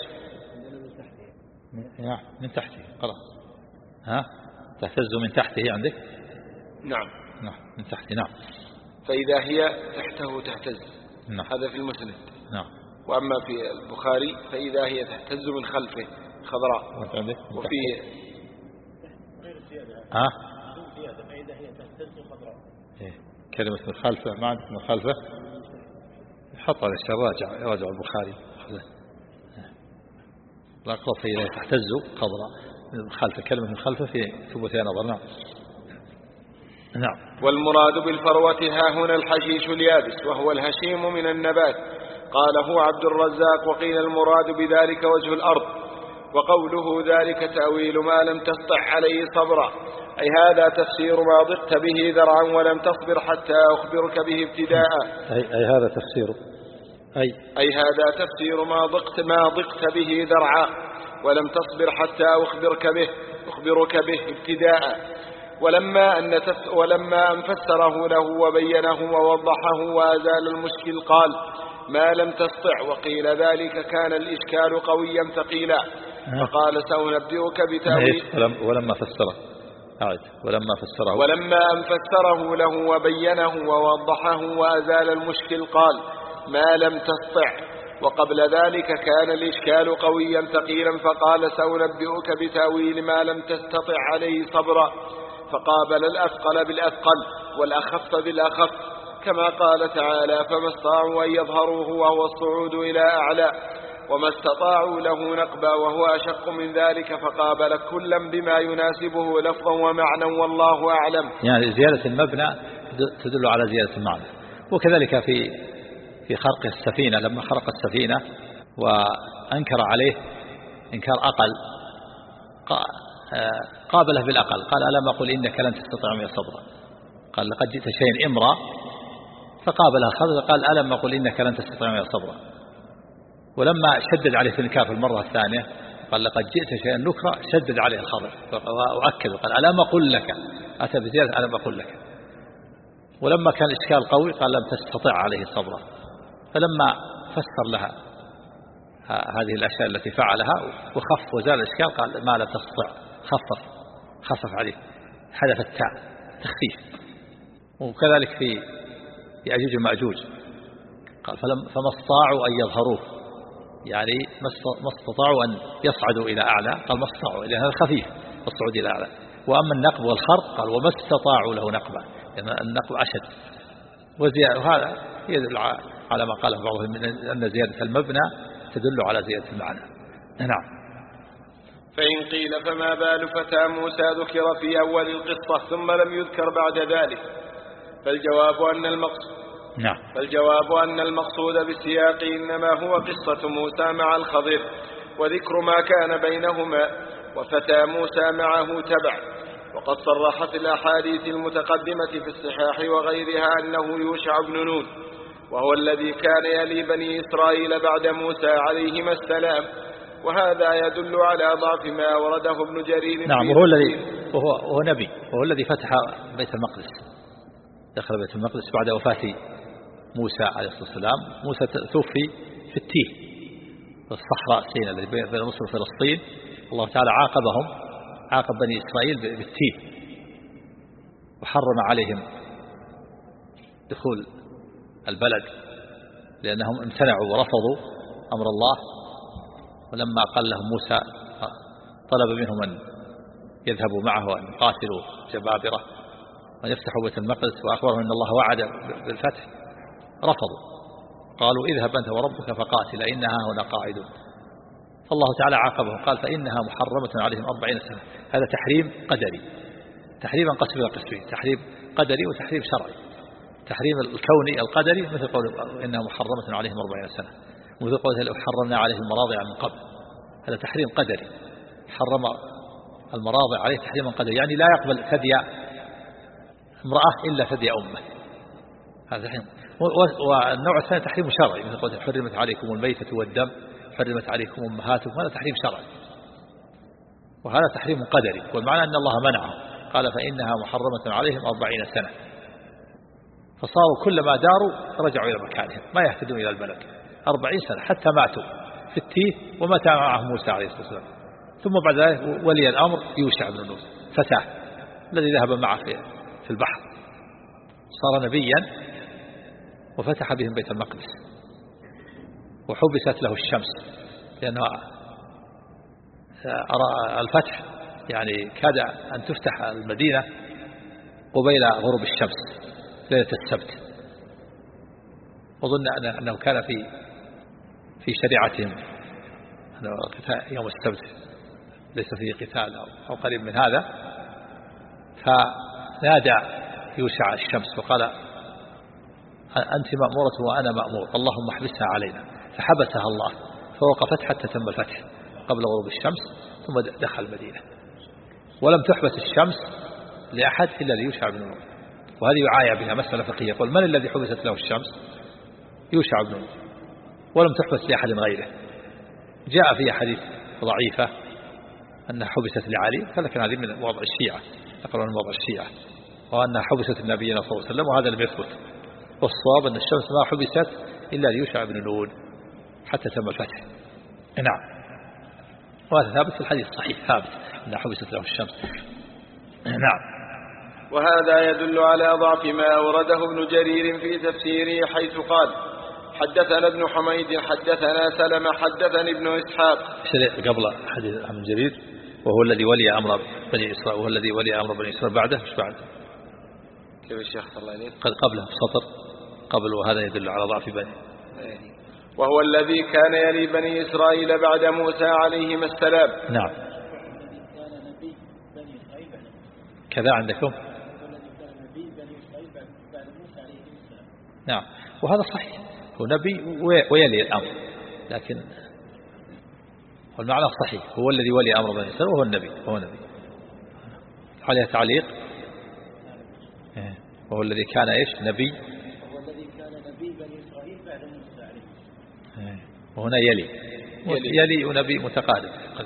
من تحته خلاص. تهتز من تحته عندك؟ نعم من تحته. نعم. فإذا هي تحته تهتز. هذا في المسند. وأما في البخاري فإذا هي تهتز من خلفه خضراء. وفي فإذا هي تهتز خضراء. كلمة من خلفه ما عندك من خلفه حط على الشيء راجع البخاري. لا قصة إذا تهتز خضراء من خلفه، كلمة من خلفه في ثبوتها نظر. نعم. والمراد بالفروة ها هنا الحشيش اليابس وهو الهشيم من النبات. قاله عبد الرزاق. وقيل المراد بذلك وجه الأرض. وقوله ذلك تأويل ما لم تسطع عليه صبرا، أي هذا تفسير ما ضقت به ذرعا ولم تصبر حتى أخبرك به ابتداء. أي هذا تفسير أي هذا تفسير ما ضقت به ذرعا ولم تصبر حتى أخبرك به ابتداء. ولما أن فسره له وبينه ووضحه وأزال المشكل قال ما لم تسطع. وقيل ذلك كان الإشكال قويا ثقيلا فقال سأنبئك بتأويل. ولما أن فسره له وبينه ووضحه وأزال المشكل قال ما لم تسطع. وقبل ذلك كان الإشكال قويا ثقيلا فقال سأنبئك بتأويل ما لم تستطع عليه صبرا، فقابل الأثقل بالأثقل والأخف بالأخف كما قال تعالى فما استطاعوا أن يظهروه وهو الصعود إلى أعلى وما استطاعوا له نقبا وهو أشق من ذلك فقابل كلا بما يناسبه لفظا ومعنى والله أعلم. يعني زيادة المبنى تدل على زيادة المعنى. وكذلك في خرق السفينة لما خرق السفينة وأنكر عليه إنكار أقل قابله بالأقل قال ألم أقل إنك لن تستطيع معي صبرا، قال لقد جئت شيئا إمرا فقابلها خضر قال ألم أقل إنك لن تستطيع معي صبرا. ولما شدد عليه في الإنكار في المرة الثانية قال لقد جئت شيئا نكرا شدد عليه الخضر وأكد قال ألم أقل لك، أتى بزيادة ألم أقل لك. ولما كان الإشكال قوي قال لم تستطيع عليه صبرا. فلما فسر لها هذه الأشياء التي فعلها وخف وزال الإشكال قال ما لم تستطع خفف عليه حدث التاء تخفيف. وكذلك في يأجوج ومأجوج قال فما استطاعوا أن يظهروه، يعني ما استطاعوا أن يصعدوا إلى أعلى قال ما استطاعوا لأن هذا خفيف الصعود إلى أعلى. وأما النقب والخرق قال وما استطاعوا له نقبا لأن النقب أشد. وهذا يدل على ما قاله بعضهم أن زيادة المبنى تدل على زيادة المعنى. نعم. فإن قيل فما بال فتى موسى ذكر في أول القصة ثم لم يذكر بعد ذلك؟ فالجواب أن المقصود نعم. فالجواب أن المقصود بالسياق إنما هو قصة موسى مع الخضر وذكر ما كان بينهما، وفتى موسى معه تبع. وقد صرحت الأحاديث المتقدمة في الصحاح وغيرها أنه يوشع بن نون، وهو الذي كان يلي بني إسرائيل بعد موسى عليهما السلام، وهذا يدل على ضعف ما ورده ابن جرير. نعم. وهو نبي، وهو الذي فتح بيت المقدس، دخل بيت المقدس بعد وفاة موسى عليه الصلاة والسلام. موسى توفي في التيه في الصحراء سيناء الذي بين مصر وفلسطين. الله تعالى عاقب بني إسرائيل بالتيه، وحرم عليهم دخول البلد لأنهم امتنعوا ورفضوا أمر الله. ولما قال لهم موسى طلب منهم أن يذهبوا معه وأن يقاتلوا جبابرة وأن يفتحوا بيت المقدس، وأخبرهم أن الله وعد بالفتح، رفضوا. قالوا اذهب أنت وربك فقاتل إنها هنا قاعدون. فالله تعالى عاقبهم قال فإنها محرمة عليهم 40 سنة. هذا تحريم قدري، تحريم انقسم إلى قسمين: تحريم قدري وتحريم شرعي. تحريم الكوني القدري مثل قول إنها محرمة عليهم 40 سنة، ومثل قول لو حرمنا عليهم المراضع من قبل. هذا تحريم قدري، حرم المراضع عليه تحريما قدري، يعني لا يقبل ثدي امرأة إلا ثدي أمه. هذا تحريم. والنوع الثاني تحريم شرعي مثل قول حرمت عليكم الميتة والدم، حرمت عليكم أمهاتكم. هذا تحريم شرعي، وهذا تحريم قدري. والمعنى أن الله منعه، قال فإنها محرمة عليهم 40 سنة. فصاروا كلما داروا رجعوا إلى مكانهم، ما يهتدون إلى البلد 40 سنة حتى ماتوا في التيه. ومات معه موسى عليه الصلاة والسلام. ثم بعد ذلك ولي الأمر يوشع بن نون فتاه الذي ذهب معه في البحر، صار نبيا وفتح بهم بيت المقدس. وحبست له الشمس لأنه الفتح يعني كاد أن تفتح المدينة قبيل غروب الشمس ليلة السبت. وظن أنه كان في شريعتهم يوم السبت ليس فيه قتال أو قريب من هذا. فنادى يوشع الشمس وقال أنت مأمورة وأنا مأمور، اللهم احبسها علينا. فحبسها الله فوقفت حتى تم الفتح قبل غروب الشمس، ثم دخل المدينة. ولم تحبس الشمس لأحد إلا ليوشع بن نون. وهذه يعايا بها مسألة فقهية، يقول من الذي حبست له الشمس؟ يوشع بن نون، ولم تحبس لأحد غيره. جاء في حديث ضعيفة أنها حبست لعلي، لكن هذه من وضع الشيعة، نقل من وضع الشيعة، وأنها حبست النبي صلى الله عليه وسلم، وهذا لم يثبت. والصواب أن الشمس ما حبست إلا ليوشع بن نون حتى تم الفتح. نعم. وهذا ثابت في الحديث الصحيح، ثابت أنها حبست له الشمس. نعم. وهذا يدل على ضعف ما أورده ابن جرير في تفسيره، حيث قال حدثنا ابن حميد حدثنا سلمة حدثني ابن إسحاق. قبل حديث ابن جرير وهو الذي ولي أمر بني إسرائيل، وهو الذي ولي أمر بني إسرائيل بعده، مش بعد كيف الشيخ الله عليه؟ قبله بسطر قبل، وهذا يدل على ضعف بني. وهو الذي كان يلي بني إسرائيل بعد موسى عليهما السلام. نعم. كذا عندكم. نعم. وهذا صحيح، هو نبي ويلي الأمر، لكن المعنى صحيح، هو الذي ولي أمر بني إسرائيل وهو النبي، هو نبي. عليه تعليق. وهو الذي كان إيش؟ نبي. وهو الذي كان نبي بني إسرائيل بعد موسى عليه. وهنا يلي ونبي متقارب.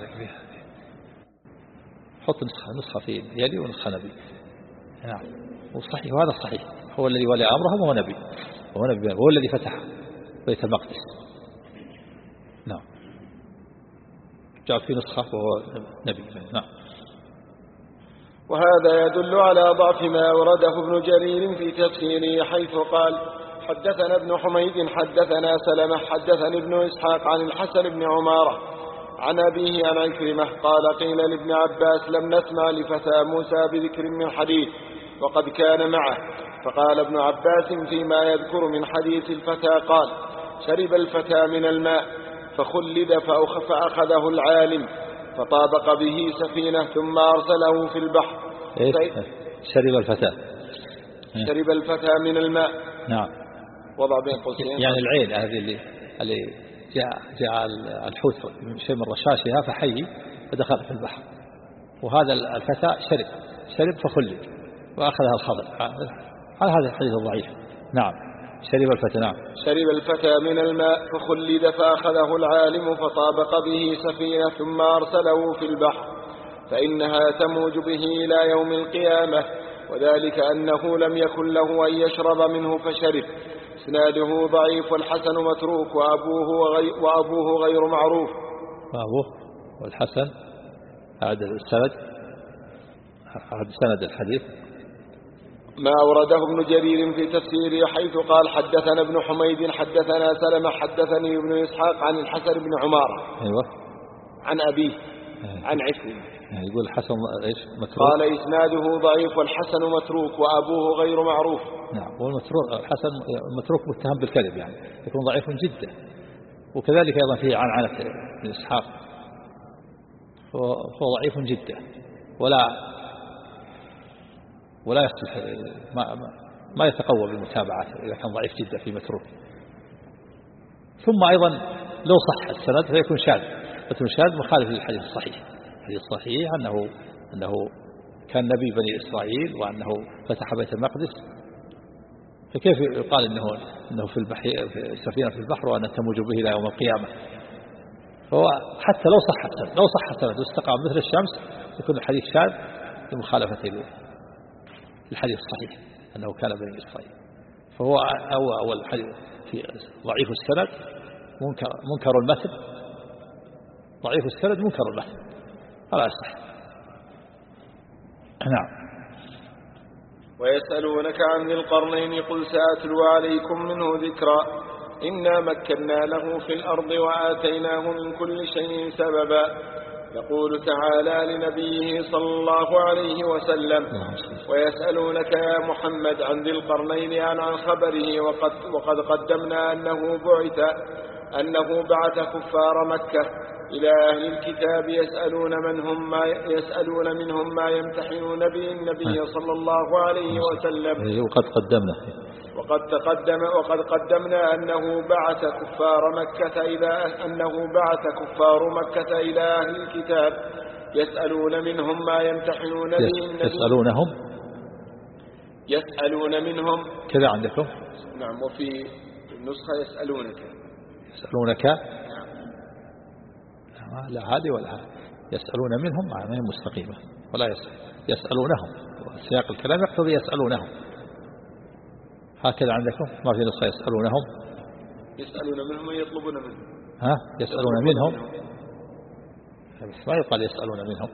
حط نسخة في يلي ونسخة نبي. نعم. وصحيح، وهذا صحيح، هو الذي ولي أمرهم وهو نبي، وهو الذي فتح بيت المقدس. نعم. جاء في نسخة وهو نبي. نعم. وهذا يدل على ضعف ما ورده ابن جرير في تفسيره، حيث قال حدثنا ابن حميد حدثنا سلمة حدثني ابن إسحاق عن الحسن بن عمارة عن أبيه عن عكرمة قال قيل لابن عباس لم نسمع لفتى موسى بذكر من حديث وقد كان معه. فقال ابن عباس فيما يذكر من حديث الفتى قال شرب الفتى من الماء فخلد فأخذه العالم فطابق به سفينة ثم أرسله في البحر. شرب الفتى من الماء. نعم. وضع بين قوسين يعني العين هذه اللي جاء الحوت شيء من رشاشها فحي فدخل في البحر، وهذا الفتى شرب فخلد وأخذها الخضر. هذا الحديث الضعيف. نعم. شرب الفتى. نعم. شرب الفتى من الماء فخلد فأخذه العالم فطابق به سفينة ثم أرسله في البحر فإنها تموج به إلى يوم القيامة، وذلك أنه لم يكن له أن يشرب منه فشرب. إسناده ضعيف والحسن متروك وأبوه غير معروف. وأبوه والحسن هذا سند الحديث. ما أورده ابن جرير في تفسيره حيث قال حدثنا ابن حميد حدثنا سلمة حدثني ابن إسحاق عن الحسن بن عمارة أيوة. عن أبيه عن عكرمة. يقول الحسن إيش متروك. قال إسناده ضعيف والحسن متروك وأبوه غير معروف. نعم. والمتروك الحسن متروك متهم بالكذب يعني يكون ضعيف جدا، وكذلك أيضا فيه عنعنة ابن إسحاق فهو ضعيف جدا ولا يصلح ما يتقوى بالمتابعات إذا كان ضعيف جدا في متروك. ثم أيضا لو صح السند فيكون شاذ، لكن شاذ مخالف للحديث الصحيح. الحديث الصحيح أنه كان نبي بني إسرائيل وأنه فتح بيت المقدس، فكيف يقال أنه في السفينة في البحر وأن تموج به إلى يوم القيامة؟ فهو حتى لو صح السند واستقام مثل الشمس يكون الحديث شاذ لمخالفته الحديث الصحيح أنه كان بني إسرائيل. فهو أول حديث في ضعيف السند منكر المتن، ضعيف السند منكر المتن فلا يصح. نعم. ويسألونك عن ذي القرنين قل سأتلو عليكم منه ذكرا إنا مكنا له في الأرض وآتيناه من كل شيء سببا. يقول تعالى لنبيه صلى الله عليه وسلم ويسألونك يا محمد عن ذي القرنين عن خبره وقد قدمنا أنه بعث كفار مكة إلى أهل الكتاب يسألون منهم ما يمتحنون به النبي صلى الله عليه وسلم. وقد قدمنا أنه بعث كفار مكة إلى أهل الكتاب يسألون منهم ما يمتحنون به النبي. يسألون منهم كذا عندكم. نعم. وفي النسخة يسألونك. لا هذه ولا هذه. يسألون منهم معناه مستقيمة ولا يسألونهم. سياق الكلام يقتضي يسألونهم. هكذا عندكم ما في نسخة يسألون منهم ويطلبون منهم. يسألون منهم ما يقال يسألون منهم.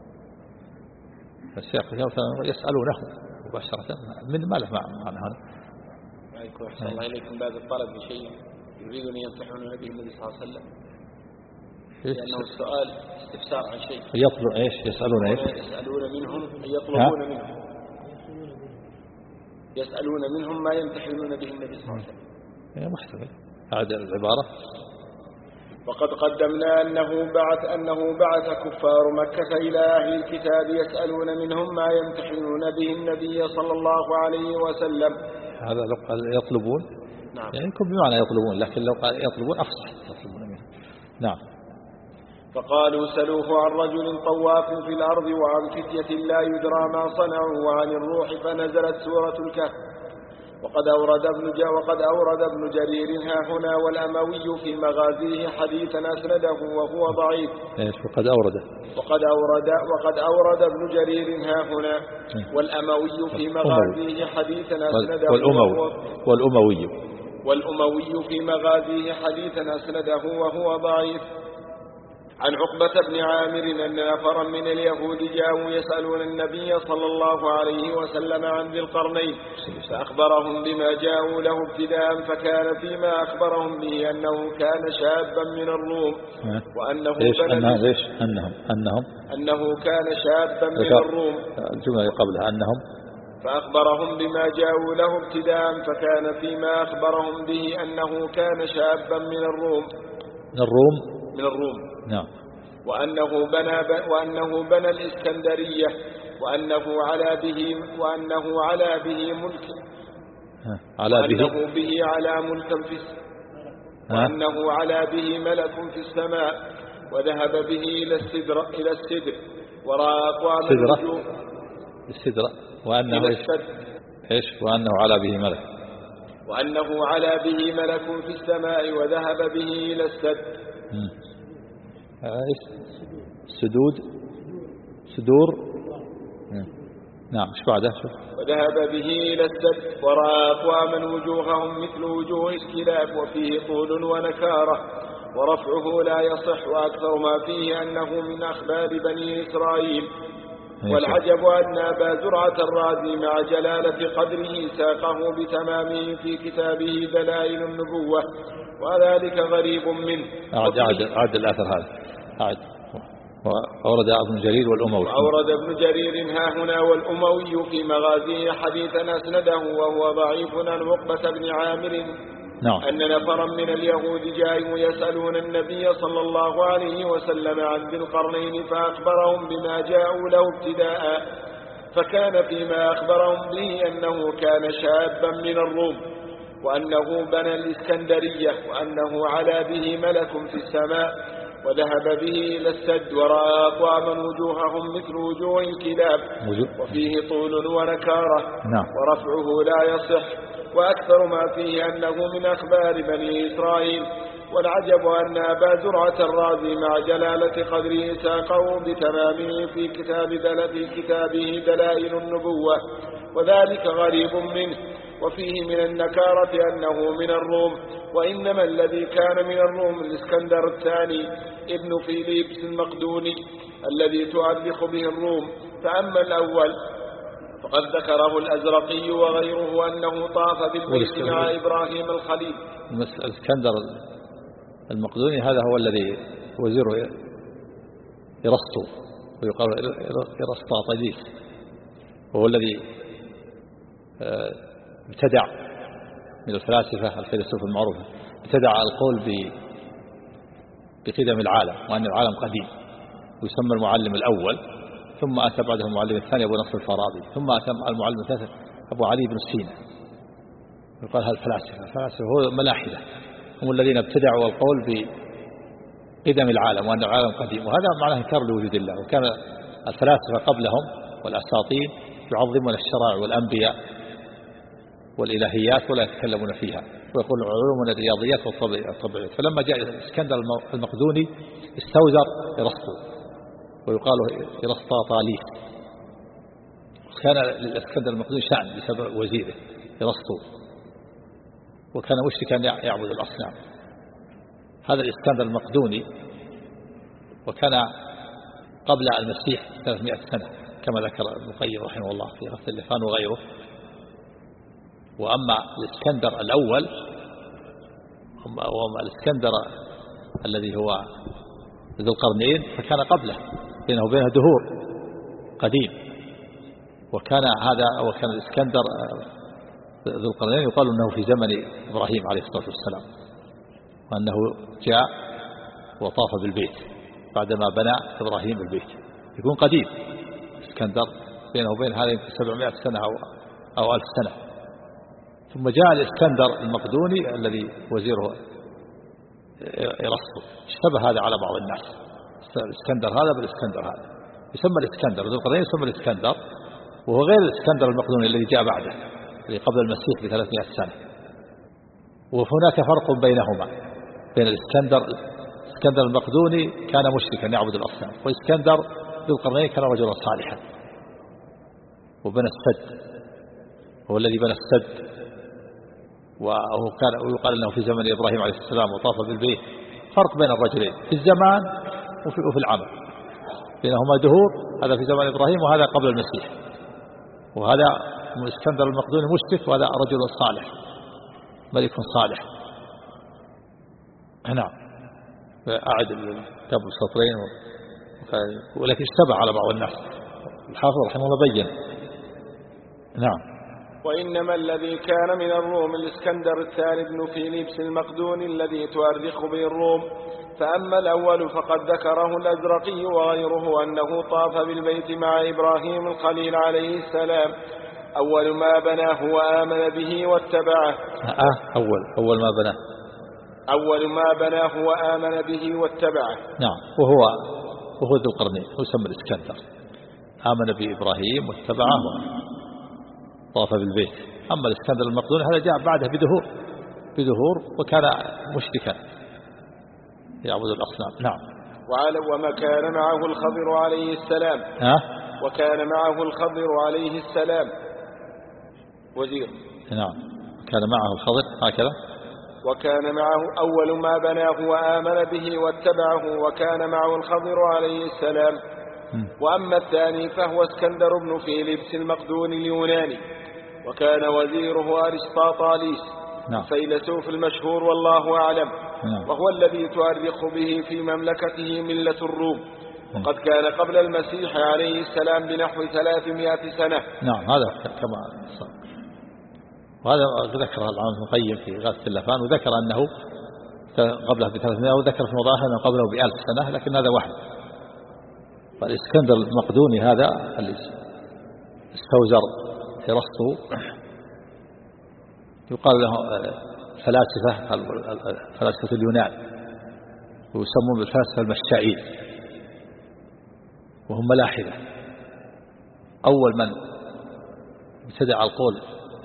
السياق يسألونهم مباشرة من ما له معنى هذا. عليكم أحسن الله إليكم باب الطلب بشيء يريدون يمتحون به النبي صلى الله عليه وسلم لأنه السؤال استفسار عن شيء. يطلب إيش؟ يسألون إيش؟ يسألون منهم يطلبون منهم. يسألون منهم ما يمتحنون به النبي صلى الله عليه وسلم. محتمل هذه العبارة. وقد قدمنا أنه بعث كفار مكة إلى أهل الكتاب يسألون منهم ما يمتحنون به النبي صلى الله عليه وسلم. هذا لو قال يطلبون. نعم. يعني يكون بمعنى يطلبون، لكن لو قال يطلبون أفصح يطلبون منهم. نعم. فقالوا سلوه عن رجل طواف في الأرض وعن فتية لا يدرى ما صنعوا وعن الروح فنزلت سورة الكهف. وقد أورد ابن جرير ها هنا والأموي في مغازيه حديثا أسنده وهو ضعيف. وقد أورد ابن جرير ها هنا والأموي في مغازيه حديثا أسنده والأموي في مغازيه حديثا أسنده وهو ضعيف. عن عقبة بن عامر أن نفرا من اليهود جاءوا يسألون النبي صلى الله عليه وسلم عن ذي القرنين فأخبرهم بما جاءوا له ابتداء فكان فيما أخبرهم به أنه كان شابا من الروم وأنه أنه كان شابا من الروم. الجملة قبلها أنهم فأخبرهم بما جاءوا له ابتداء فكان فيما أخبرهم به أنه كان شابا من الروم. نعم. وأنه بنى الإسكندرية وأنه على به ملك وأنه به علام وأنه على به ملك في السماء وذهب به إلى السدر ورأى أقواما السدر وأنه إيش وأنه على به ملك وأنه على به ملك في السماء وذهب به إلى السدر سدور نعم ايش بعده وذهب به إلى السد ورأى أقواما وجوههم مثل وجوه الكلاب وفيه طول ونكارة ورفعه لا يصح وأكثر ما فيه أنه من أخبار بني إسرائيل. والعجب أن أبا زرعة الرازي مع جلالة قدره ساقه بتمامه في كتابه دلائل النبوة وذلك غريب منه. عاد الأثر هذا وأورد ابن جرير والأموي وأورد ابن جرير ها هنا والأموي في مغازيه حديثا أسنده وهو ضعيف عن عقبة بن عامر أن نفرا من اليهود جاءوا يسألون النبي صلى الله عليه وسلم عن ذي القرنين فأخبرهم بما جاءوا له ابتداء فكان فيما أخبرهم به أنه كان شابا من الروم وأنه بنى الإسكندرية وأنه على به ملك في السماء وذهب به إلى السد ورأى أقواما وجوههم مثل وجوه الكلاب وفيه طول ونكارة ورفعه لا يصح وأكثر ما فيه أنه من أخبار بني إسرائيل. والعجب أن أبا زرعة الرازي مع جلالة قدره ساقه بتمامه في كتابه دلائل النبوة وذلك غريب منه وفيه من النكارة أنه من الروم وإنما الذي كان من الروم الإسكندر الثاني ابن فيليبس المقدوني الذي تؤرخ به الروم. فأما الأول فقد ذكره الأزرقي وغيره أنه طاف بالبيت مع إبراهيم الخليل. الإسكندر المقدوني هذا هو الذي وزيره إرسطو ويقال إرسطاطيليس وهو الذي ابتدع من الفيلسوف المعروف ابتدع القول بقدم العالم وأن العالم قديم ويسمى المعلم الأول ثم أتى بعده المعلم الثاني أبو نصر الفارابي ثم أتى المعلم الثالث أبو علي بن سينا. يقال هذا الفلاسفة هو ملاحدة هم الذين ابتدعوا القول بقدم العالم وأن العالم قديم وهذا معناه إنكار لوجود الله. وكان الفلاسفة قبلهم والأساطين يعظمون الشرائع والأنبياء والإلهيات ولا يتكلمون فيها ويقول العلوم الرياضيات والطبيعيات. فلما جاء الإسكندر المقدوني استوزر إرسطو ويقال إرسطاطاليس. كان للإسكندر المقدوني شأن بسبب وزيره إرسطو وكان مشركا يعبد الأصنام. هذا الإسكندر المقدوني وكان قبل المسيح 300 سنة كما ذكر ابن القيم رحمه الله في غسل اللسان وغيره. وأما الإسكندر الأول وأما الإسكندر الذي هو ذو القرنين فكان قبله بينه وبينه دهور قديم. وكان الإسكندر ذو القرنين يقال أنه في زمن إبراهيم عليه الصلاة والسلام وأنه جاء وطاف بالبيت بعدما بنى إبراهيم البيت يكون قديم. الإسكندر بينه وبين هذا 700 سنة أو 1000 سنة. ثم جاء الإسكندر المقدوني الذي وزيره إرسطو اشتبه هذا على بعض الناس. الإسكندر هذا بالإسكندر هذا يسمى الإسكندر ذو القرنين يسمى الإسكندر وهو غير الإسكندر المقدوني الذي جاء بعده الذي قبل المسيح ب300 سنة. وهناك فرق بينهما بين الإسكندر المقدوني كان مشركا يعبد الأصنام وإسكندر ذو القرنين كان رجلا صالحا وبنى السد هو الذي بنى السد ويقال أنه في زمن إبراهيم عليه السلام وطاف بالبيت. فرق بين الرجلين في الزمان وفي العمل بينهما دهور. هذا في زمن إبراهيم وهذا قبل المسيح. وهذا الإسكندر المقدوني مشرك وهذا رجل صالح ملك صالح. نعم أعد الكتاب السطرين ولكن اشتبه على بعض الناس. الحافظ رحمه الله بين. نعم. وإنما الذي كان من الروم الإسكندر الثاني بن فيليبس المقدوني الذي تؤرخ به الروم. فأما الأول فقد ذكره الأزرقي وغيره أنه طاف بالبيت مع إبراهيم الخليل عليه السلام أول ما بناه وآمن به واتبعه. أول ما بناه، أول ما بناه وآمن به واتبعه. نعم. وهو ذو القرنين، هو يسمى الإسكندر. آمن بإبراهيم واتبعه وطاف بالبيت. أما الإسكندر المقدوني هذا جاء بعده بدهور وكان مشركا يعبد الأصنام. نعم. وما كان معه الخضر عليه السلام. وكان معه الخضر عليه السلام وزير. نعم. كان معه الخضر هكذا. وكان معه أول ما بناه وآمن به واتبعه وكان معه الخضر عليه السلام. وأما الثاني فهو اسكندر بن فيلبس المقدوني اليوناني، وكان وزيره أرسطاطاليس فيلسوف المشهور والله أعلم. وهو الذي تؤرخ به في مملكته ملة الروم، وقد كان قبل المسيح عليه السلام بنحو 300 سنة. نعم. هذا كما وهذا ذكر العلامة ابن القيم في إغاثة اللفان، وذكر أنه قبله ب300، وذكر في مضاحة أنه قبله ب1000 سنة، لكن هذا وهم. فالإسكندر المقدوني هذا استوزر أرسطو، يقال له فلاسفة اليونان، ويسمون بالفلاسفة المشائين، وهم ملاحدة. أول من ابتدع القول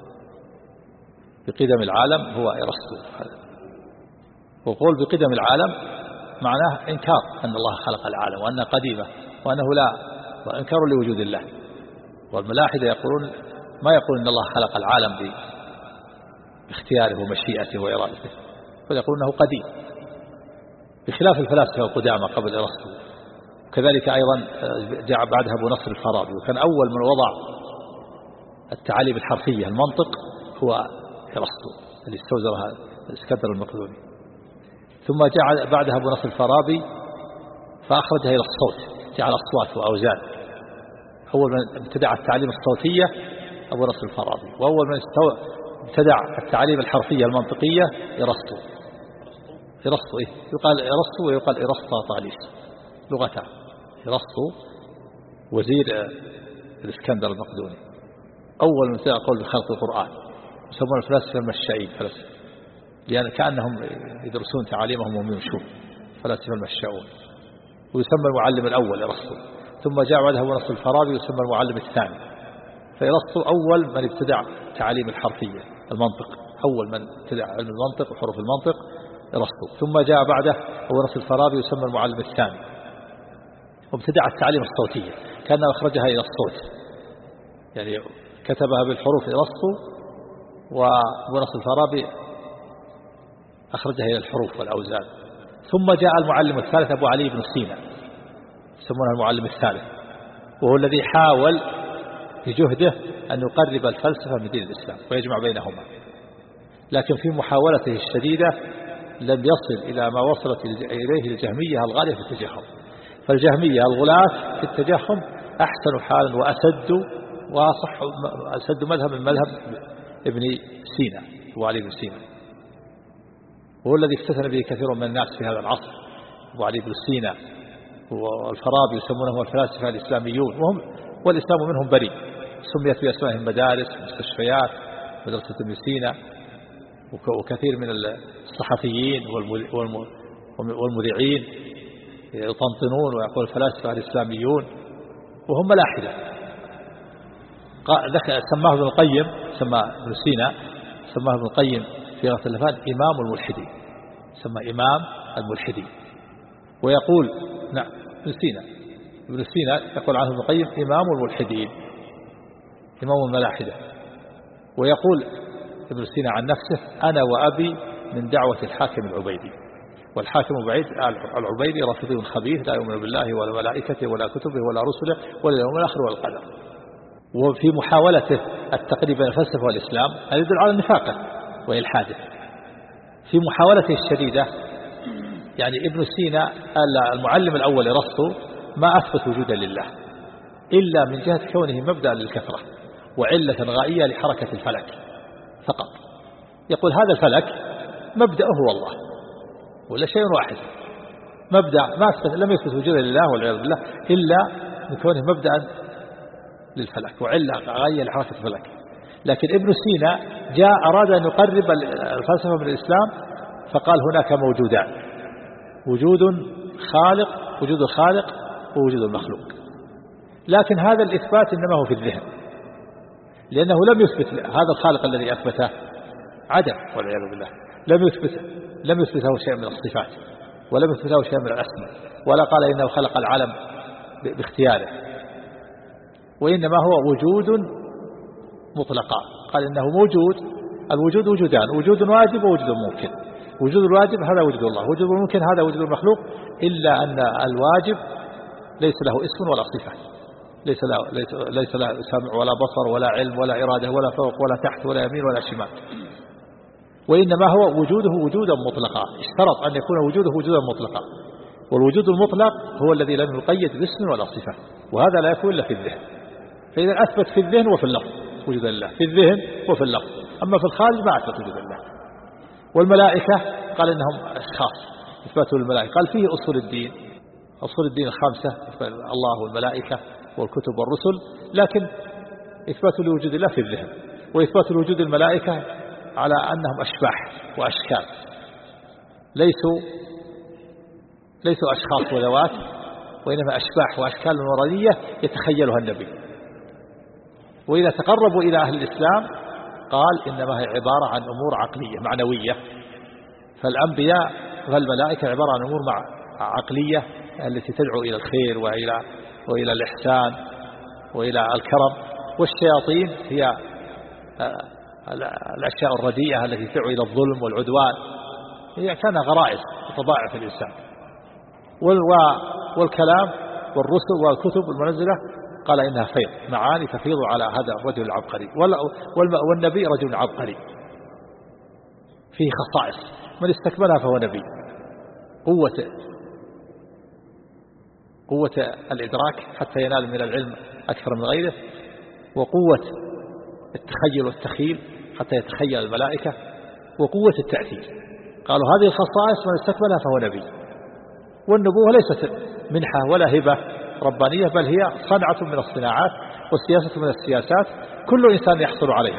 بقدم العالم هو أرسطو. والقول بقدم العالم معناه إنكار أن الله خلق العالم وأنه قديمة وأنه لا، وإنكار لوجود الله. والملاحدة يقولون ما يقول أن الله خلق العالم باختياره ومشيئته وإرادته، بل يقول أنه قديم، بخلاف الفلاسفة القدامى قبل أرسطو. وكذلك أيضا جاء بعدها أبو نصر الفارابي، وكان أول من وضع التعاليم الحرفية المنطق هو أرسطو اللي استوزرها الإسكندر المقدوني. ثم جاء بعدها أبو نصر الفارابي فأخرجها إلى الصوت، جعل أصوات وأوزان. أول من ابتدع التعليم الصوتية أبو نصر الفارابي، وأول من ابتدع التعليم الحرفية المنطقية أرسطو. يقال أرسطو ويقال أرسطاطاليس، لغتان. أرسطو وزير الإسكندر المقدوني، أول من ابتدع قول بخلق القرآن، يسمون الفلاسفة المشائين، لأن كأنهم يدرسون تعاليمهم وهم يمشون، فلاسفة المشاؤون. ويسمى المعلم الأول أرسطو. ثم جاء بعده أبو نصر الفارابي ويسمى المعلم الثاني. فأرسطو أول من ابتدع تعاليم الحرفية المنطق، أول من ابتدع علم المنطق وحروف المنطق أرسطو. ثم جاء بعده أبو نصر الفارابي ويسمى المعلم الثاني، وابتدع التعاليم الصوتية، كأنه أخرجها إلى الصوت، يعني كتبها بالحروف أرسطو، وأبو نصر الفارابي أخرجها إلى الحروف والأوزان. ثم جاء المعلم الثالث أبو علي بن سينا، يسمونه المعلم الثالث، وهو الذي حاول بجهده أن يقرب الفلسفة من دين الإسلام ويجمع بينهما، لكن في محاولته الشديدة لم يصل إلى ما وصلت إليه الجهمية الغالية في التجهم. فالجهمية الغلاة في التجهم أحسن حالا وأسد مذهب من مذهب ابن سينا وعلي بن سينا، وهو الذي افتتن به كثير من الناس في هذا العصر. وعلي بن سينا والفارابي يسمونهم الفلاسفة الإسلاميون، والإسلام منهم بريء، سميت بأسمائهم مدارس، مستشفيات، مدرسة ابن سينا، وكثير من الصحفيين والمذيعين يطنطنون ويقول الفلاسفة الإسلاميون وهم ملاحدة. سماه ابن القيم، سمى ابن سينا، سماه ابن القيم في إغاثة اللفان إمام الملحدين، سمى إمام الملحدين. ويقول نعم ابن سينا يقول عنه ابن القيم إمام الملحدين، إمام الملاحدة. ويقول ابن سينا عن نفسه أنا وأبي من دعوة الحاكم العبيدي، والحاكم العبيدي رافضي خبيث لا يؤمن بالله ولا ملائكته ولا كتبه ولا رسله ولا اليوم الآخر ولا القدر. وفي محاولته التقريب بين الفلسفة والإسلام هذا يدل على نفاقه وإلحاده. في محاولته الشديدة يعني ابن سينا المعلم الأول أرسطو ما أثبت وجودا لله إلا من جهة كونه مبدأ للكثرة وعلة غائية لحركة الفلك فقط. يقول هذا الفلك مبدأه هو الله ولا شيء واحد، مبدأ لم يثبت وجودا لله والعياذ بالله إلا من كونه مبدأ للفلك وعلة غائية لحركة الفلك. لكن ابن سينا جاء أراد أن يقرب الفلسفة من الإسلام، فقال هناك موجودان: وجود خالق، وجود الخالق، ووجود المخلوق. لكن هذا الإثبات إنما هو في الذهن، لأنه لم يثبت هذا الخالق الذي أثبته عدم والعياذ بالله، لم يثبته شيء من الصفات، ولم يثبته شيء من الأسماء، ولا قال إنه خلق العالم باختياره، وإنما هو وجود مطلقا. قال إنه موجود، الوجود وجودان: وجود واجب ووجود ممكن. وجود الواجب هذا وجود الله، وجود الممكن هذا وجود المخلوق، إلا أن الواجب ليس له اسم ولا صفة، ليس له سمع ولا بصر ولا علم ولا إرادة ولا فوق ولا تحت ولا يمين ولا شمال، وإنما هو وجوده وجودا مطلقا. اشترط أن يكون وجوده وجودا مطلقا، والوجود المطلق هو الذي لم يقيد باسم ولا صفة، وهذا لا يكون إلا في الذهن. فإذا أثبت في الذهن وفي اللفظ وجود الله، في الذهن وفي اللفظ، أما في الخارج ما أثبت وجود الله. والملائكة قال إنهم أشخاص، إثباتوا للملائكة قال فيه أصول الدين، أصول الدين الخامسة: الله والملائكة والكتب والرسل، لكن إثباتوا لوجود الله في الذهن، وإثباتوا لوجود الملائكة على أنهم أشباح وأشكال، ليسوا أشخاص وذوات، وإنما أشباح وأشكال نورانية يتخيلها النبي. وإذا تقربوا إلى أهل الإسلام قال إنما هي عبارة عن أمور عقلية معنوية، فالأنبياء والملائكة عبارة عن أمور عقلية التي تدعو إلى الخير وإلى الإحسان وإلى الكرم، والشياطين هي الأشياء الرديئة التي تدعو إلى الظلم والعدوان، هي كان غرائز تضاعف الإنسان. والكلام والرسل والكتب المنزلة قال إنها فيض، معاني تفيض على هذا الرجل العبقري، والنبي رجل عبقري فيه خصائص، من استكملها فهو نبي: قوة الإدراك حتى ينال من العلم أكثر من غيره، وقوة التخيل والتخيل حتى يتخيل الملائكة، وقوة التأثير. قالوا هذه الخصائص من استكملها فهو نبي. والنبوة ليست منحة ولا هبة ربانية، بل هي صنعة من الصناعات والسياسة من السياسات، كل إنسان يحصل عليها،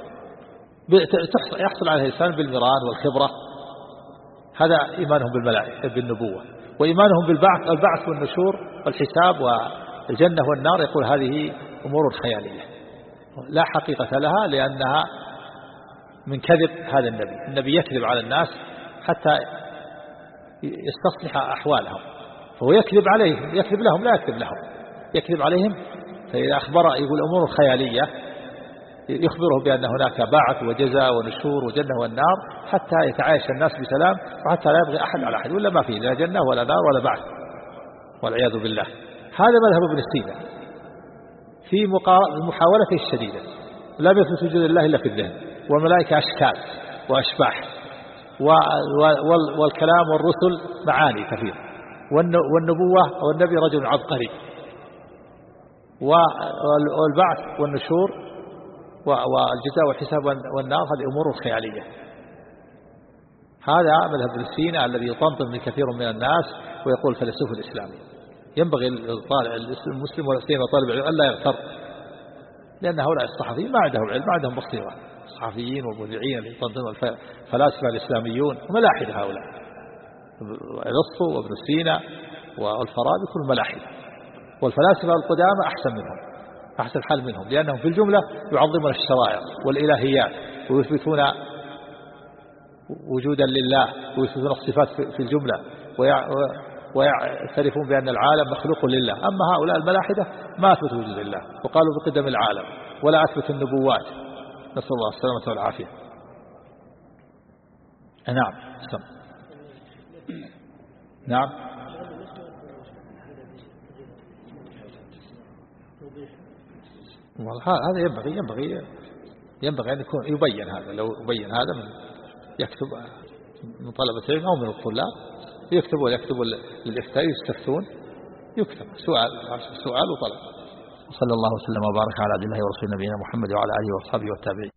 يحصل عليها الإنسان بالمران والخبرة. هذا إيمانهم بالنبوة، وإيمانهم البعث والنشور والحساب والجنة والنار. يقول هذه أمور خيالية لا حقيقة لها، لأنها من كذب هذا النبي يكذب على الناس حتى يستصلح أحوالهم، فهو يكذب عليهم، يكذب لهم لا يكذب لهم، يكذب عليهم. فإذا أخبر يقول أمور خيالية يخبره بأن هناك بعث وجزاء ونشور وجنة والنار، حتى يتعايش الناس بسلام، وحتى لا يبغي أحد على أحد، ولا ما فيه لا جنة ولا نار ولا بعث والعياذ بالله. هذا مذهب ابن سينا في محاولته الشديدة، لم يثبت وجود الله إلا في الذهن، والملائكة أشكال وأشباح، والكلام والرسل معاني كثير، والنبوة والنبي رجل عبقري، والبعث والنشور والجزاء والحساب والنار هذه أمور خيالية. هذا مذهب ابن سينا الذي يطنطن من كثير من الناس ويقول فيلسوف الإسلامي. ينبغي المسلم ولا سيما طالب العلم ألا يغتر، لأن هؤلاء الصحفيين ما عندهم علم، ما عندهم بصيرة، الصحفيين والمذيعين اللي يطنطنون الفلاسفة الإسلاميون ملاحدة، هؤلاء أرسطو وابن سينا والفارابي كل ملاحدة، والفلاسفة القدامى أحسن منهم، أحسن حال منهم، لأنهم في الجملة يعظمون الشرائع والإلهيات، ويثبتون وجودا لله، ويثبتون الصفات في الجملة، ويعترفون بأن العالم مخلوق لله. أما هؤلاء الملاحدة ما أثبتوا وجود الله، وقالوا بقدم العالم، ولا أثبتوا النبوات، نسأل الله السلامة والعافية. نعم نعم. هذا ينبغي أن يكون يبين هذا، لو يبين هذا من يكتب من طلبة العلم أو من الطلاب يكتبوا للإفتاء يستفتون، يكتب سؤال وطلب. صلى الله وسلم وبارك على عبد الله ورسول نبينا محمد وعلى آله وصحبه والتابعين.